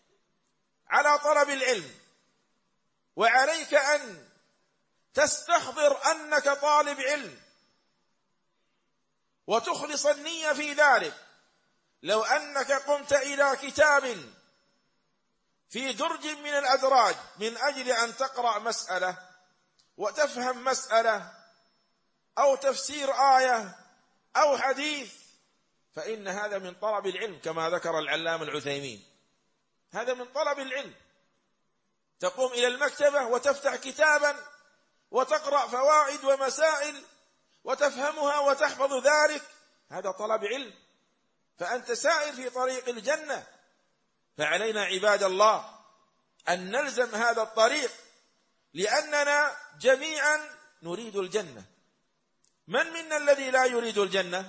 على طلب العلم. وعليك أن تستحضر أنك طالب علم وتخلص النية في ذلك. لو أنك قمت إلى كتاب في درج من الأدراج من أجل أن تقرأ مسألة وتفهم مسألة أو تفسير آية أو حديث، فإن هذا من طلب العلم كما ذكر العلامة العثيمين، هذا من طلب العلم. تقوم إلى المكتبة وتفتح كتابا وتقرأ فوائد ومسائل وتفهمها وتحفظ ذلك، هذا طلب علم، فأنت سائر في طريق الجنة. فعلينا عباد الله أن نلزم هذا الطريق، لأننا جميعا نريد الجنة. من منا الذي لا يريد الجنة؟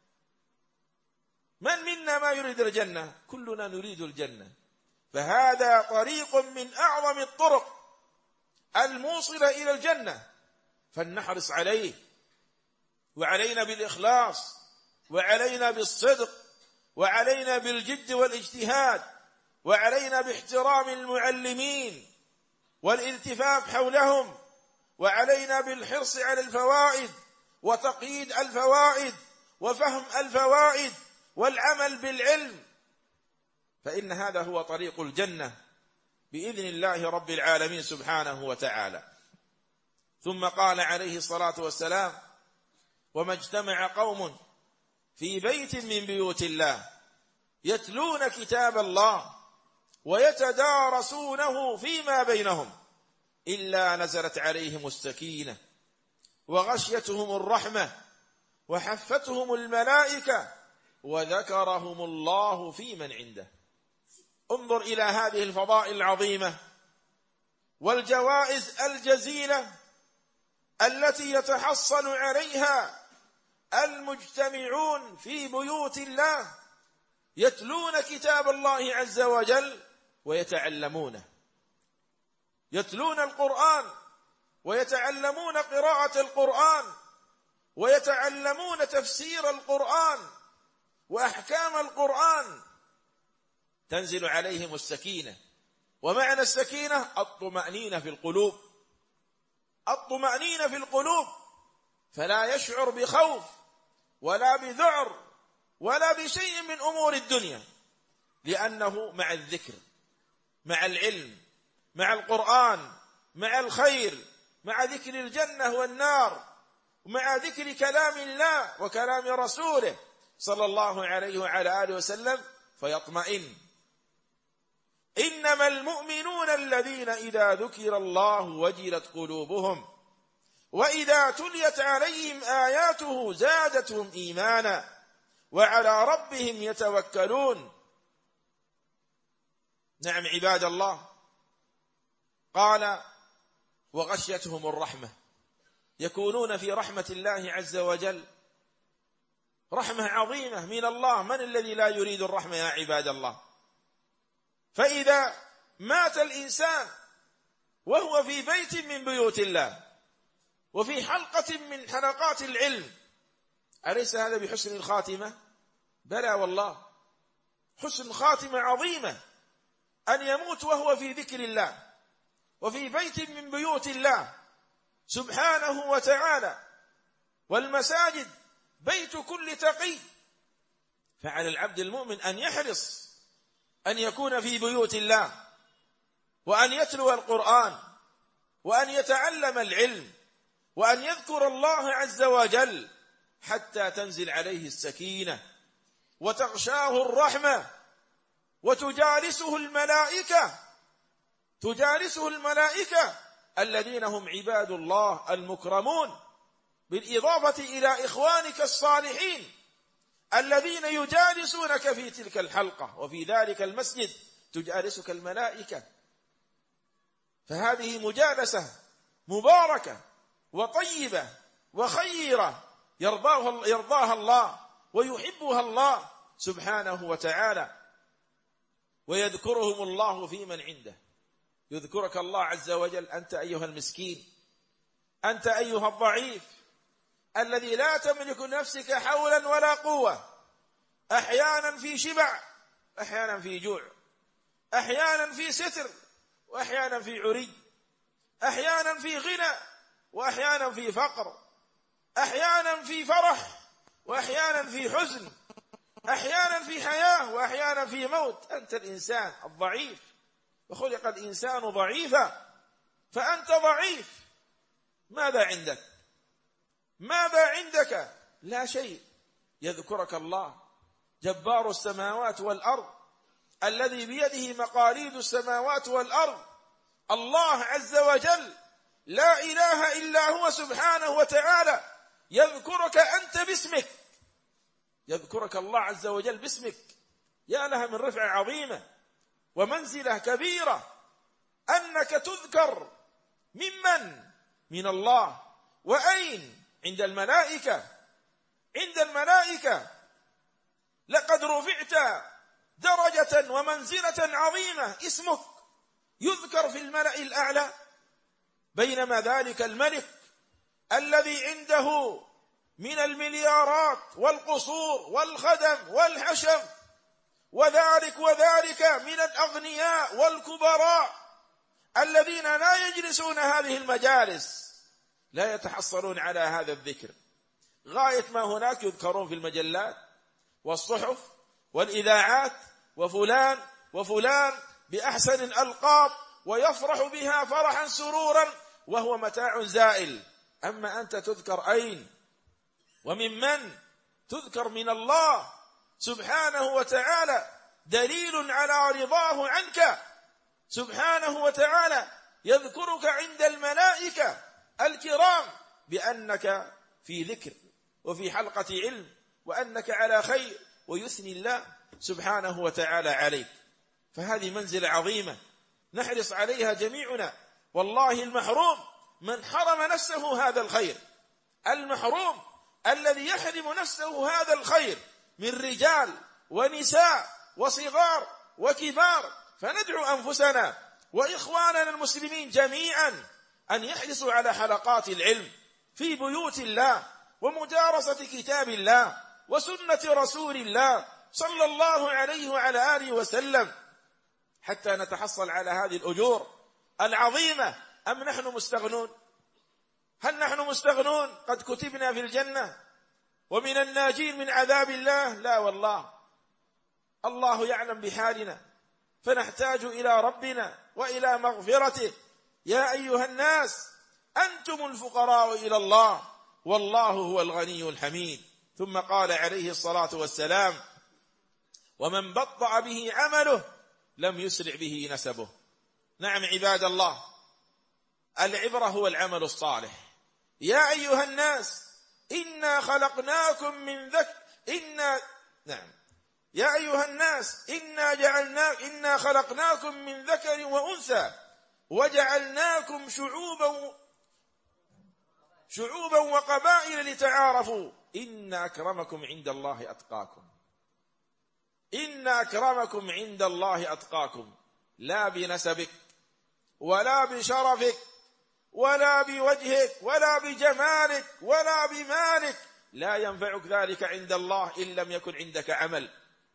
من منا ما يريد الجنة؟ كلنا نريد الجنة. فهذا طريق من أعظم الطرق الموصلة إلى الجنة، فلنحرص عليه، وعلينا بالإخلاص، وعلينا بالصدق، وعلينا بالجد والاجتهاد، وعلينا باحترام المعلمين والالتفاف حولهم، وعلينا بالحرص على الفوائد وتقييد الفوائد وفهم الفوائد والعمل بالعلم، فإن هذا هو طريق الجنة بإذن الله رب العالمين سبحانه وتعالى. ثم قال عليه الصلاة والسلام: وما اجتمع قوم في بيت من بيوت الله يتلون كتاب الله ويتدارسونه فيما بينهم إلا نزلت عليهم السكينة وغشيتهم الرحمة وحفتهم الملائكة وذكرهم الله في من عنده. انظر إلى هذه الفضائل العظيمة والجوائز الجزيلة التي يتحصل عليها المجتمعون في بيوت الله يتلون كتاب الله عز وجل ويتعلمونه، يتلون القرآن ويتعلمون قراءة القرآن ويتعلمون تفسير القرآن وأحكام القرآن، تنزل عليهم السكينة. ومعنى السكينة الطمأنينة في القلوب، الطمأنينة في القلوب، فلا يشعر بخوف ولا بذعر ولا بشيء من أمور الدنيا، لأنه مع الذكر، مع العلم، مع القرآن، مع الخير، مع ذكر الجنة والنار، ومع ذكر كلام الله وكلام رسوله صلى الله عليه وعلى آله وسلم، فيطمئن. إنما المؤمنون الذين إذا ذكر الله وجلت قلوبهم وإذا تليت عليهم آياته زادتهم إيمانا وعلى ربهم يتوكلون. نعم عباد الله، قال: وغشيتهم الرحمة، يكونون في رحمة الله عز وجل، رحمة عظيمة من الله. من الذي لا يريد الرحمة يا عباد الله؟ فإذا مات الإنسان وهو في بيت من بيوت الله وفي حلقة من حلقات العلم، أليس هذا بحسن الخاتمة؟ بلى والله، حسن خاتمة عظيمة أن يموت وهو في ذكر الله وفي بيت من بيوت الله سبحانه وتعالى. والمساجد بيت كل تقي، فعلى العبد المؤمن أن يحرص أن يكون في بيوت الله وأن يتلو القرآن وأن يتعلم العلم وأن يذكر الله عز وجل حتى تنزل عليه السكينة وتغشاه الرحمة وتجالسه الملائكة، تجالسه الملائكة الذين هم عباد الله المكرمون، بالإضافة إلى إخوانك الصالحين الذين يجالسونك في تلك الحلقة وفي ذلك المسجد تجالسك الملائكة. فهذه مجالسة مباركة وطيبة وخيرة يرضاها, يرضاها الله ويحبها الله سبحانه وتعالى. ويذكرهم الله في من عنده، يذكرك الله عز وجل أنت أيها المسكين، أنت أيها الضعيف الذي لا تملك نفسك حولا ولا قوة، أحيانا في شبع، أحيانا في جوع، أحيانا في ستر وأحيانا في عري، أحيانا في غنى وأحيانا في فقر، أحيانا في فرح وأحيانا في حزن، أحيانا في حياة وأحيانا في موت. أنت الإنسان الضعيف، وخلق الإنسان ضعيفا، فأنت ضعيف. ماذا عندك؟ ماذا عندك؟ لا شيء. يذكرك الله جبار السماوات والأرض الذي بيده مقاليد السماوات والأرض، الله عز وجل لا إله إلا هو سبحانه وتعالى، يذكرك أنت باسمك، يذكرك الله عز وجل باسمك، يا لها من رفعة عظيمة ومنزلة كبيرة أنك تذكر ممن؟ من الله. وأين؟ عند الملائكة. عند الملائكة لقد رفعت درجة ومنزلة عظيمة، اسمك يذكر في الملأ الأعلى، بينما ذلك الملك الذي عنده من المليارات والقصور والخدم والحشم وذلك وذلك من الأغنياء والكبراء الذين لا يجلسون هذه المجالس لا يتحصلون على هذا الذكر. غاية ما هناك يذكرون في المجلات والصحف والإذاعات وفلان وفلان بأحسن الألقاب، ويفرح بها فرحا سرورا، وهو متاع زائل. أما أنت تذكر أين وممن؟ تذكر من الله سبحانه وتعالى، دليل على رضاه عنك سبحانه وتعالى. يذكرك عند الملائكة الكرام بأنك في ذكر وفي حلقة علم وأنك على خير، ويثني الله سبحانه وتعالى عليك. فهذه منزلة عظيمة نحرص عليها جميعنا. والله المحروم من حرم نفسه هذا الخير، المحروم الذي يحرم نفسه هذا الخير من رجال ونساء وصغار وكبار. فندعو أنفسنا وإخواننا المسلمين جميعا أن يحرصوا على حلقات العلم في بيوت الله ومدارسة كتاب الله وسنة رسول الله صلى الله عليه وعلى آله وسلم، حتى نتحصل على هذه الأجور العظيمة. أم نحن مستغنون؟ هل نحن مستغنون؟ قد كتبنا في الجنة ومن الناجين من عذاب الله؟ لا والله، الله يعلم بحالنا، فنحتاج إلى ربنا وإلى مغفرته. يا أيها الناس أنتم الفقراء إلى الله والله هو الغني الحميد. ثم قال عليه الصلاة والسلام: ومن بطأ به عمله لم يسرع به نسبه. نعم عباد الله، العبرة هو العمل الصالح. يا أيها الناس إنا خلقناكم من ذكر إنا نعم يا أيها الناس إنا جعلنا إنا خلقناكم من ذكر وأنثى وجعلناكم شعوبا شعوبا وقبائل لتعارفوا إن أكرمكم عند الله أتقاكم. إن أكرمكم عند الله أتقاكم، لا بنسبك ولا بشرفك ولا بوجهك ولا بجمالك ولا بمالك، لا ينفعك ذلك عند الله إن لم يكن عندك عمل،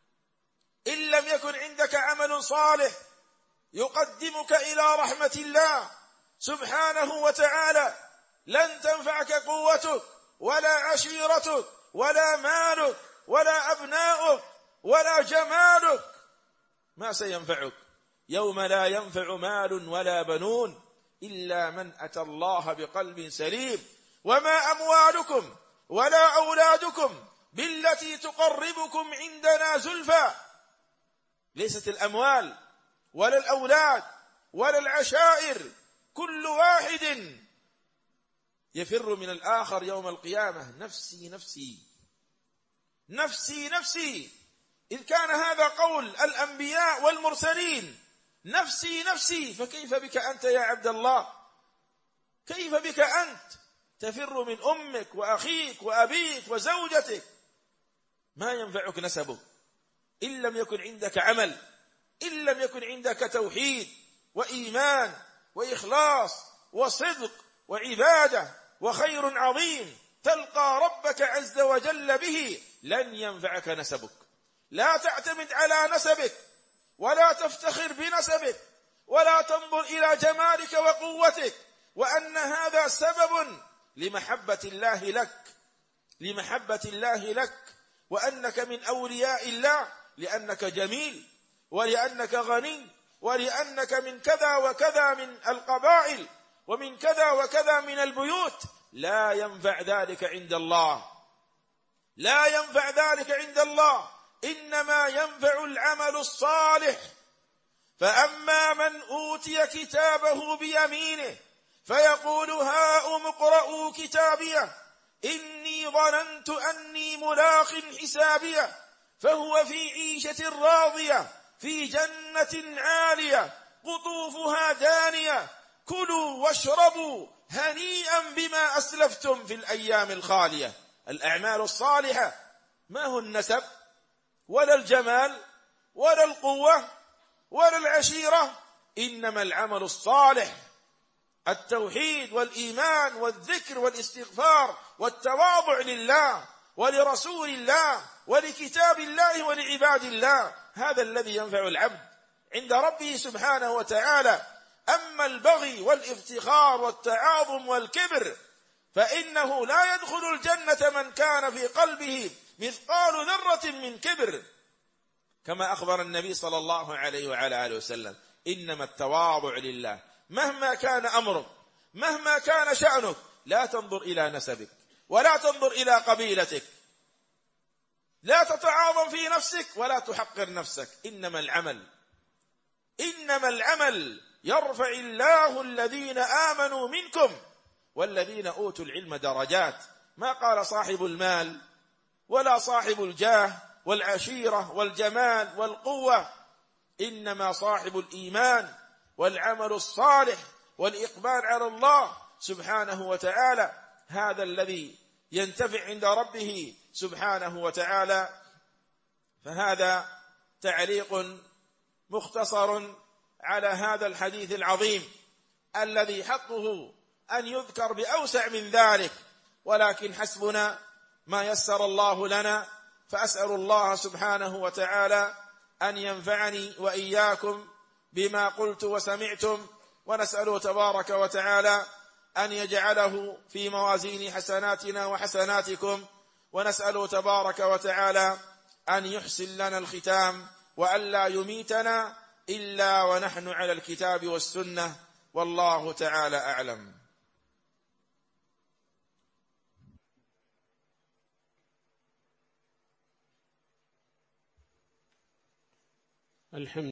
إن لم يكن عندك عمل صالح يقدمك إلى رحمة الله سبحانه وتعالى. لن تنفعك قوتك ولا عشيرتك ولا مالك ولا أبناؤك ولا جمالك، ما سينفعك يوم لا ينفع مال ولا بنون إلا من أتى الله بقلب سليم. وما أموالكم ولا أولادكم بالتي تقربكم عندنا زلفى. ليست الأموال ولا الأولاد ولا العشائر، كل واحد يفر من الآخر يوم القيامة. نفسي نفسي نفسي نفسي، إذ كان هذا قول الأنبياء والمرسلين، نفسي نفسي، فكيف بك أنت يا عبد الله؟ كيف بك أنت تفر من أمك وأخيك وأبيك وزوجتك؟ ما ينفعك نسبك إن لم يكن عندك عمل، إن لم يكن عندك توحيد وإيمان وإخلاص وصدق وعبادة وخير عظيم تلقى ربك عز وجل به. لن ينفعك نسبك. لا تعتمد على نسبك ولا تفتخر بنسبك ولا تنظر إلى جمالك وقوتك، وأن هذا سبب لمحبة الله لك لمحبة الله لك وأنك من أولياء الله، لأنك جميل ولأنك غني ولأنك من كذا وكذا من القبائل ومن كذا وكذا من البيوت. لا ينفع ذلك عند الله، لا ينفع ذلك عند الله، إنما ينفع العمل الصالح. فأما من أوتي كتابه بيمينه فيقول هاؤم اقرءوا كتابيه إني ظننت أني ملاق حسابيه فهو في عيشة راضية في جنة عالية قطوفها دانية كلوا واشربوا هنيئا بما أسلفتم في الأيام الخالية. الأعمال الصالحة ما هو النسب ولا الجمال ولا القوة ولا العشيرة، إنما العمل الصالح التوحيد والإيمان والذكر والاستغفار والتواضع لله ولرسول الله ولكتاب الله ولعباد الله. هذا الذي ينفع العبد عند ربه سبحانه وتعالى. أما البغي والافتخار والتعاظم والكبر فإنه لا يدخل الجنة من كان في قلبه مثقال ذرة من كبر، كما أخبر النبي صلى الله عليه وعلى آله وسلم: إنما التواضع لله. مهما كان أمرك مهما كان شأنك لا تنظر إلى نسبك ولا تنظر إلى قبيلتك، لا تتعاظم في نفسك ولا تحقر نفسك. إنما العمل إنما العمل يرفع الله الذين آمنوا منكم والذين أوتوا العلم درجات. ما قال صاحب المال ولا صاحب الجاه والعشيرة والجمال والقوة، إنما صاحب الإيمان والعمل الصالح والإقبال على الله سبحانه وتعالى، هذا الذي ينتفع عند ربه سبحانه وتعالى. فهذا تعليق مختصر على هذا الحديث العظيم الذي حقه أن يذكر بأوسع من ذلك، ولكن حسبنا ما يسر الله لنا. فأسأل الله سبحانه وتعالى أن ينفعني وإياكم بما قلت وسمعتم، ونسأله تبارك وتعالى أن يجعله في موازين حسناتنا وحسناتكم، ونسأله تبارك وتعالى أن يحسن لنا الختام وأن لا يميتنا إلا ونحن على الكتاب والسنة، والله تعالى أعلم. الحمد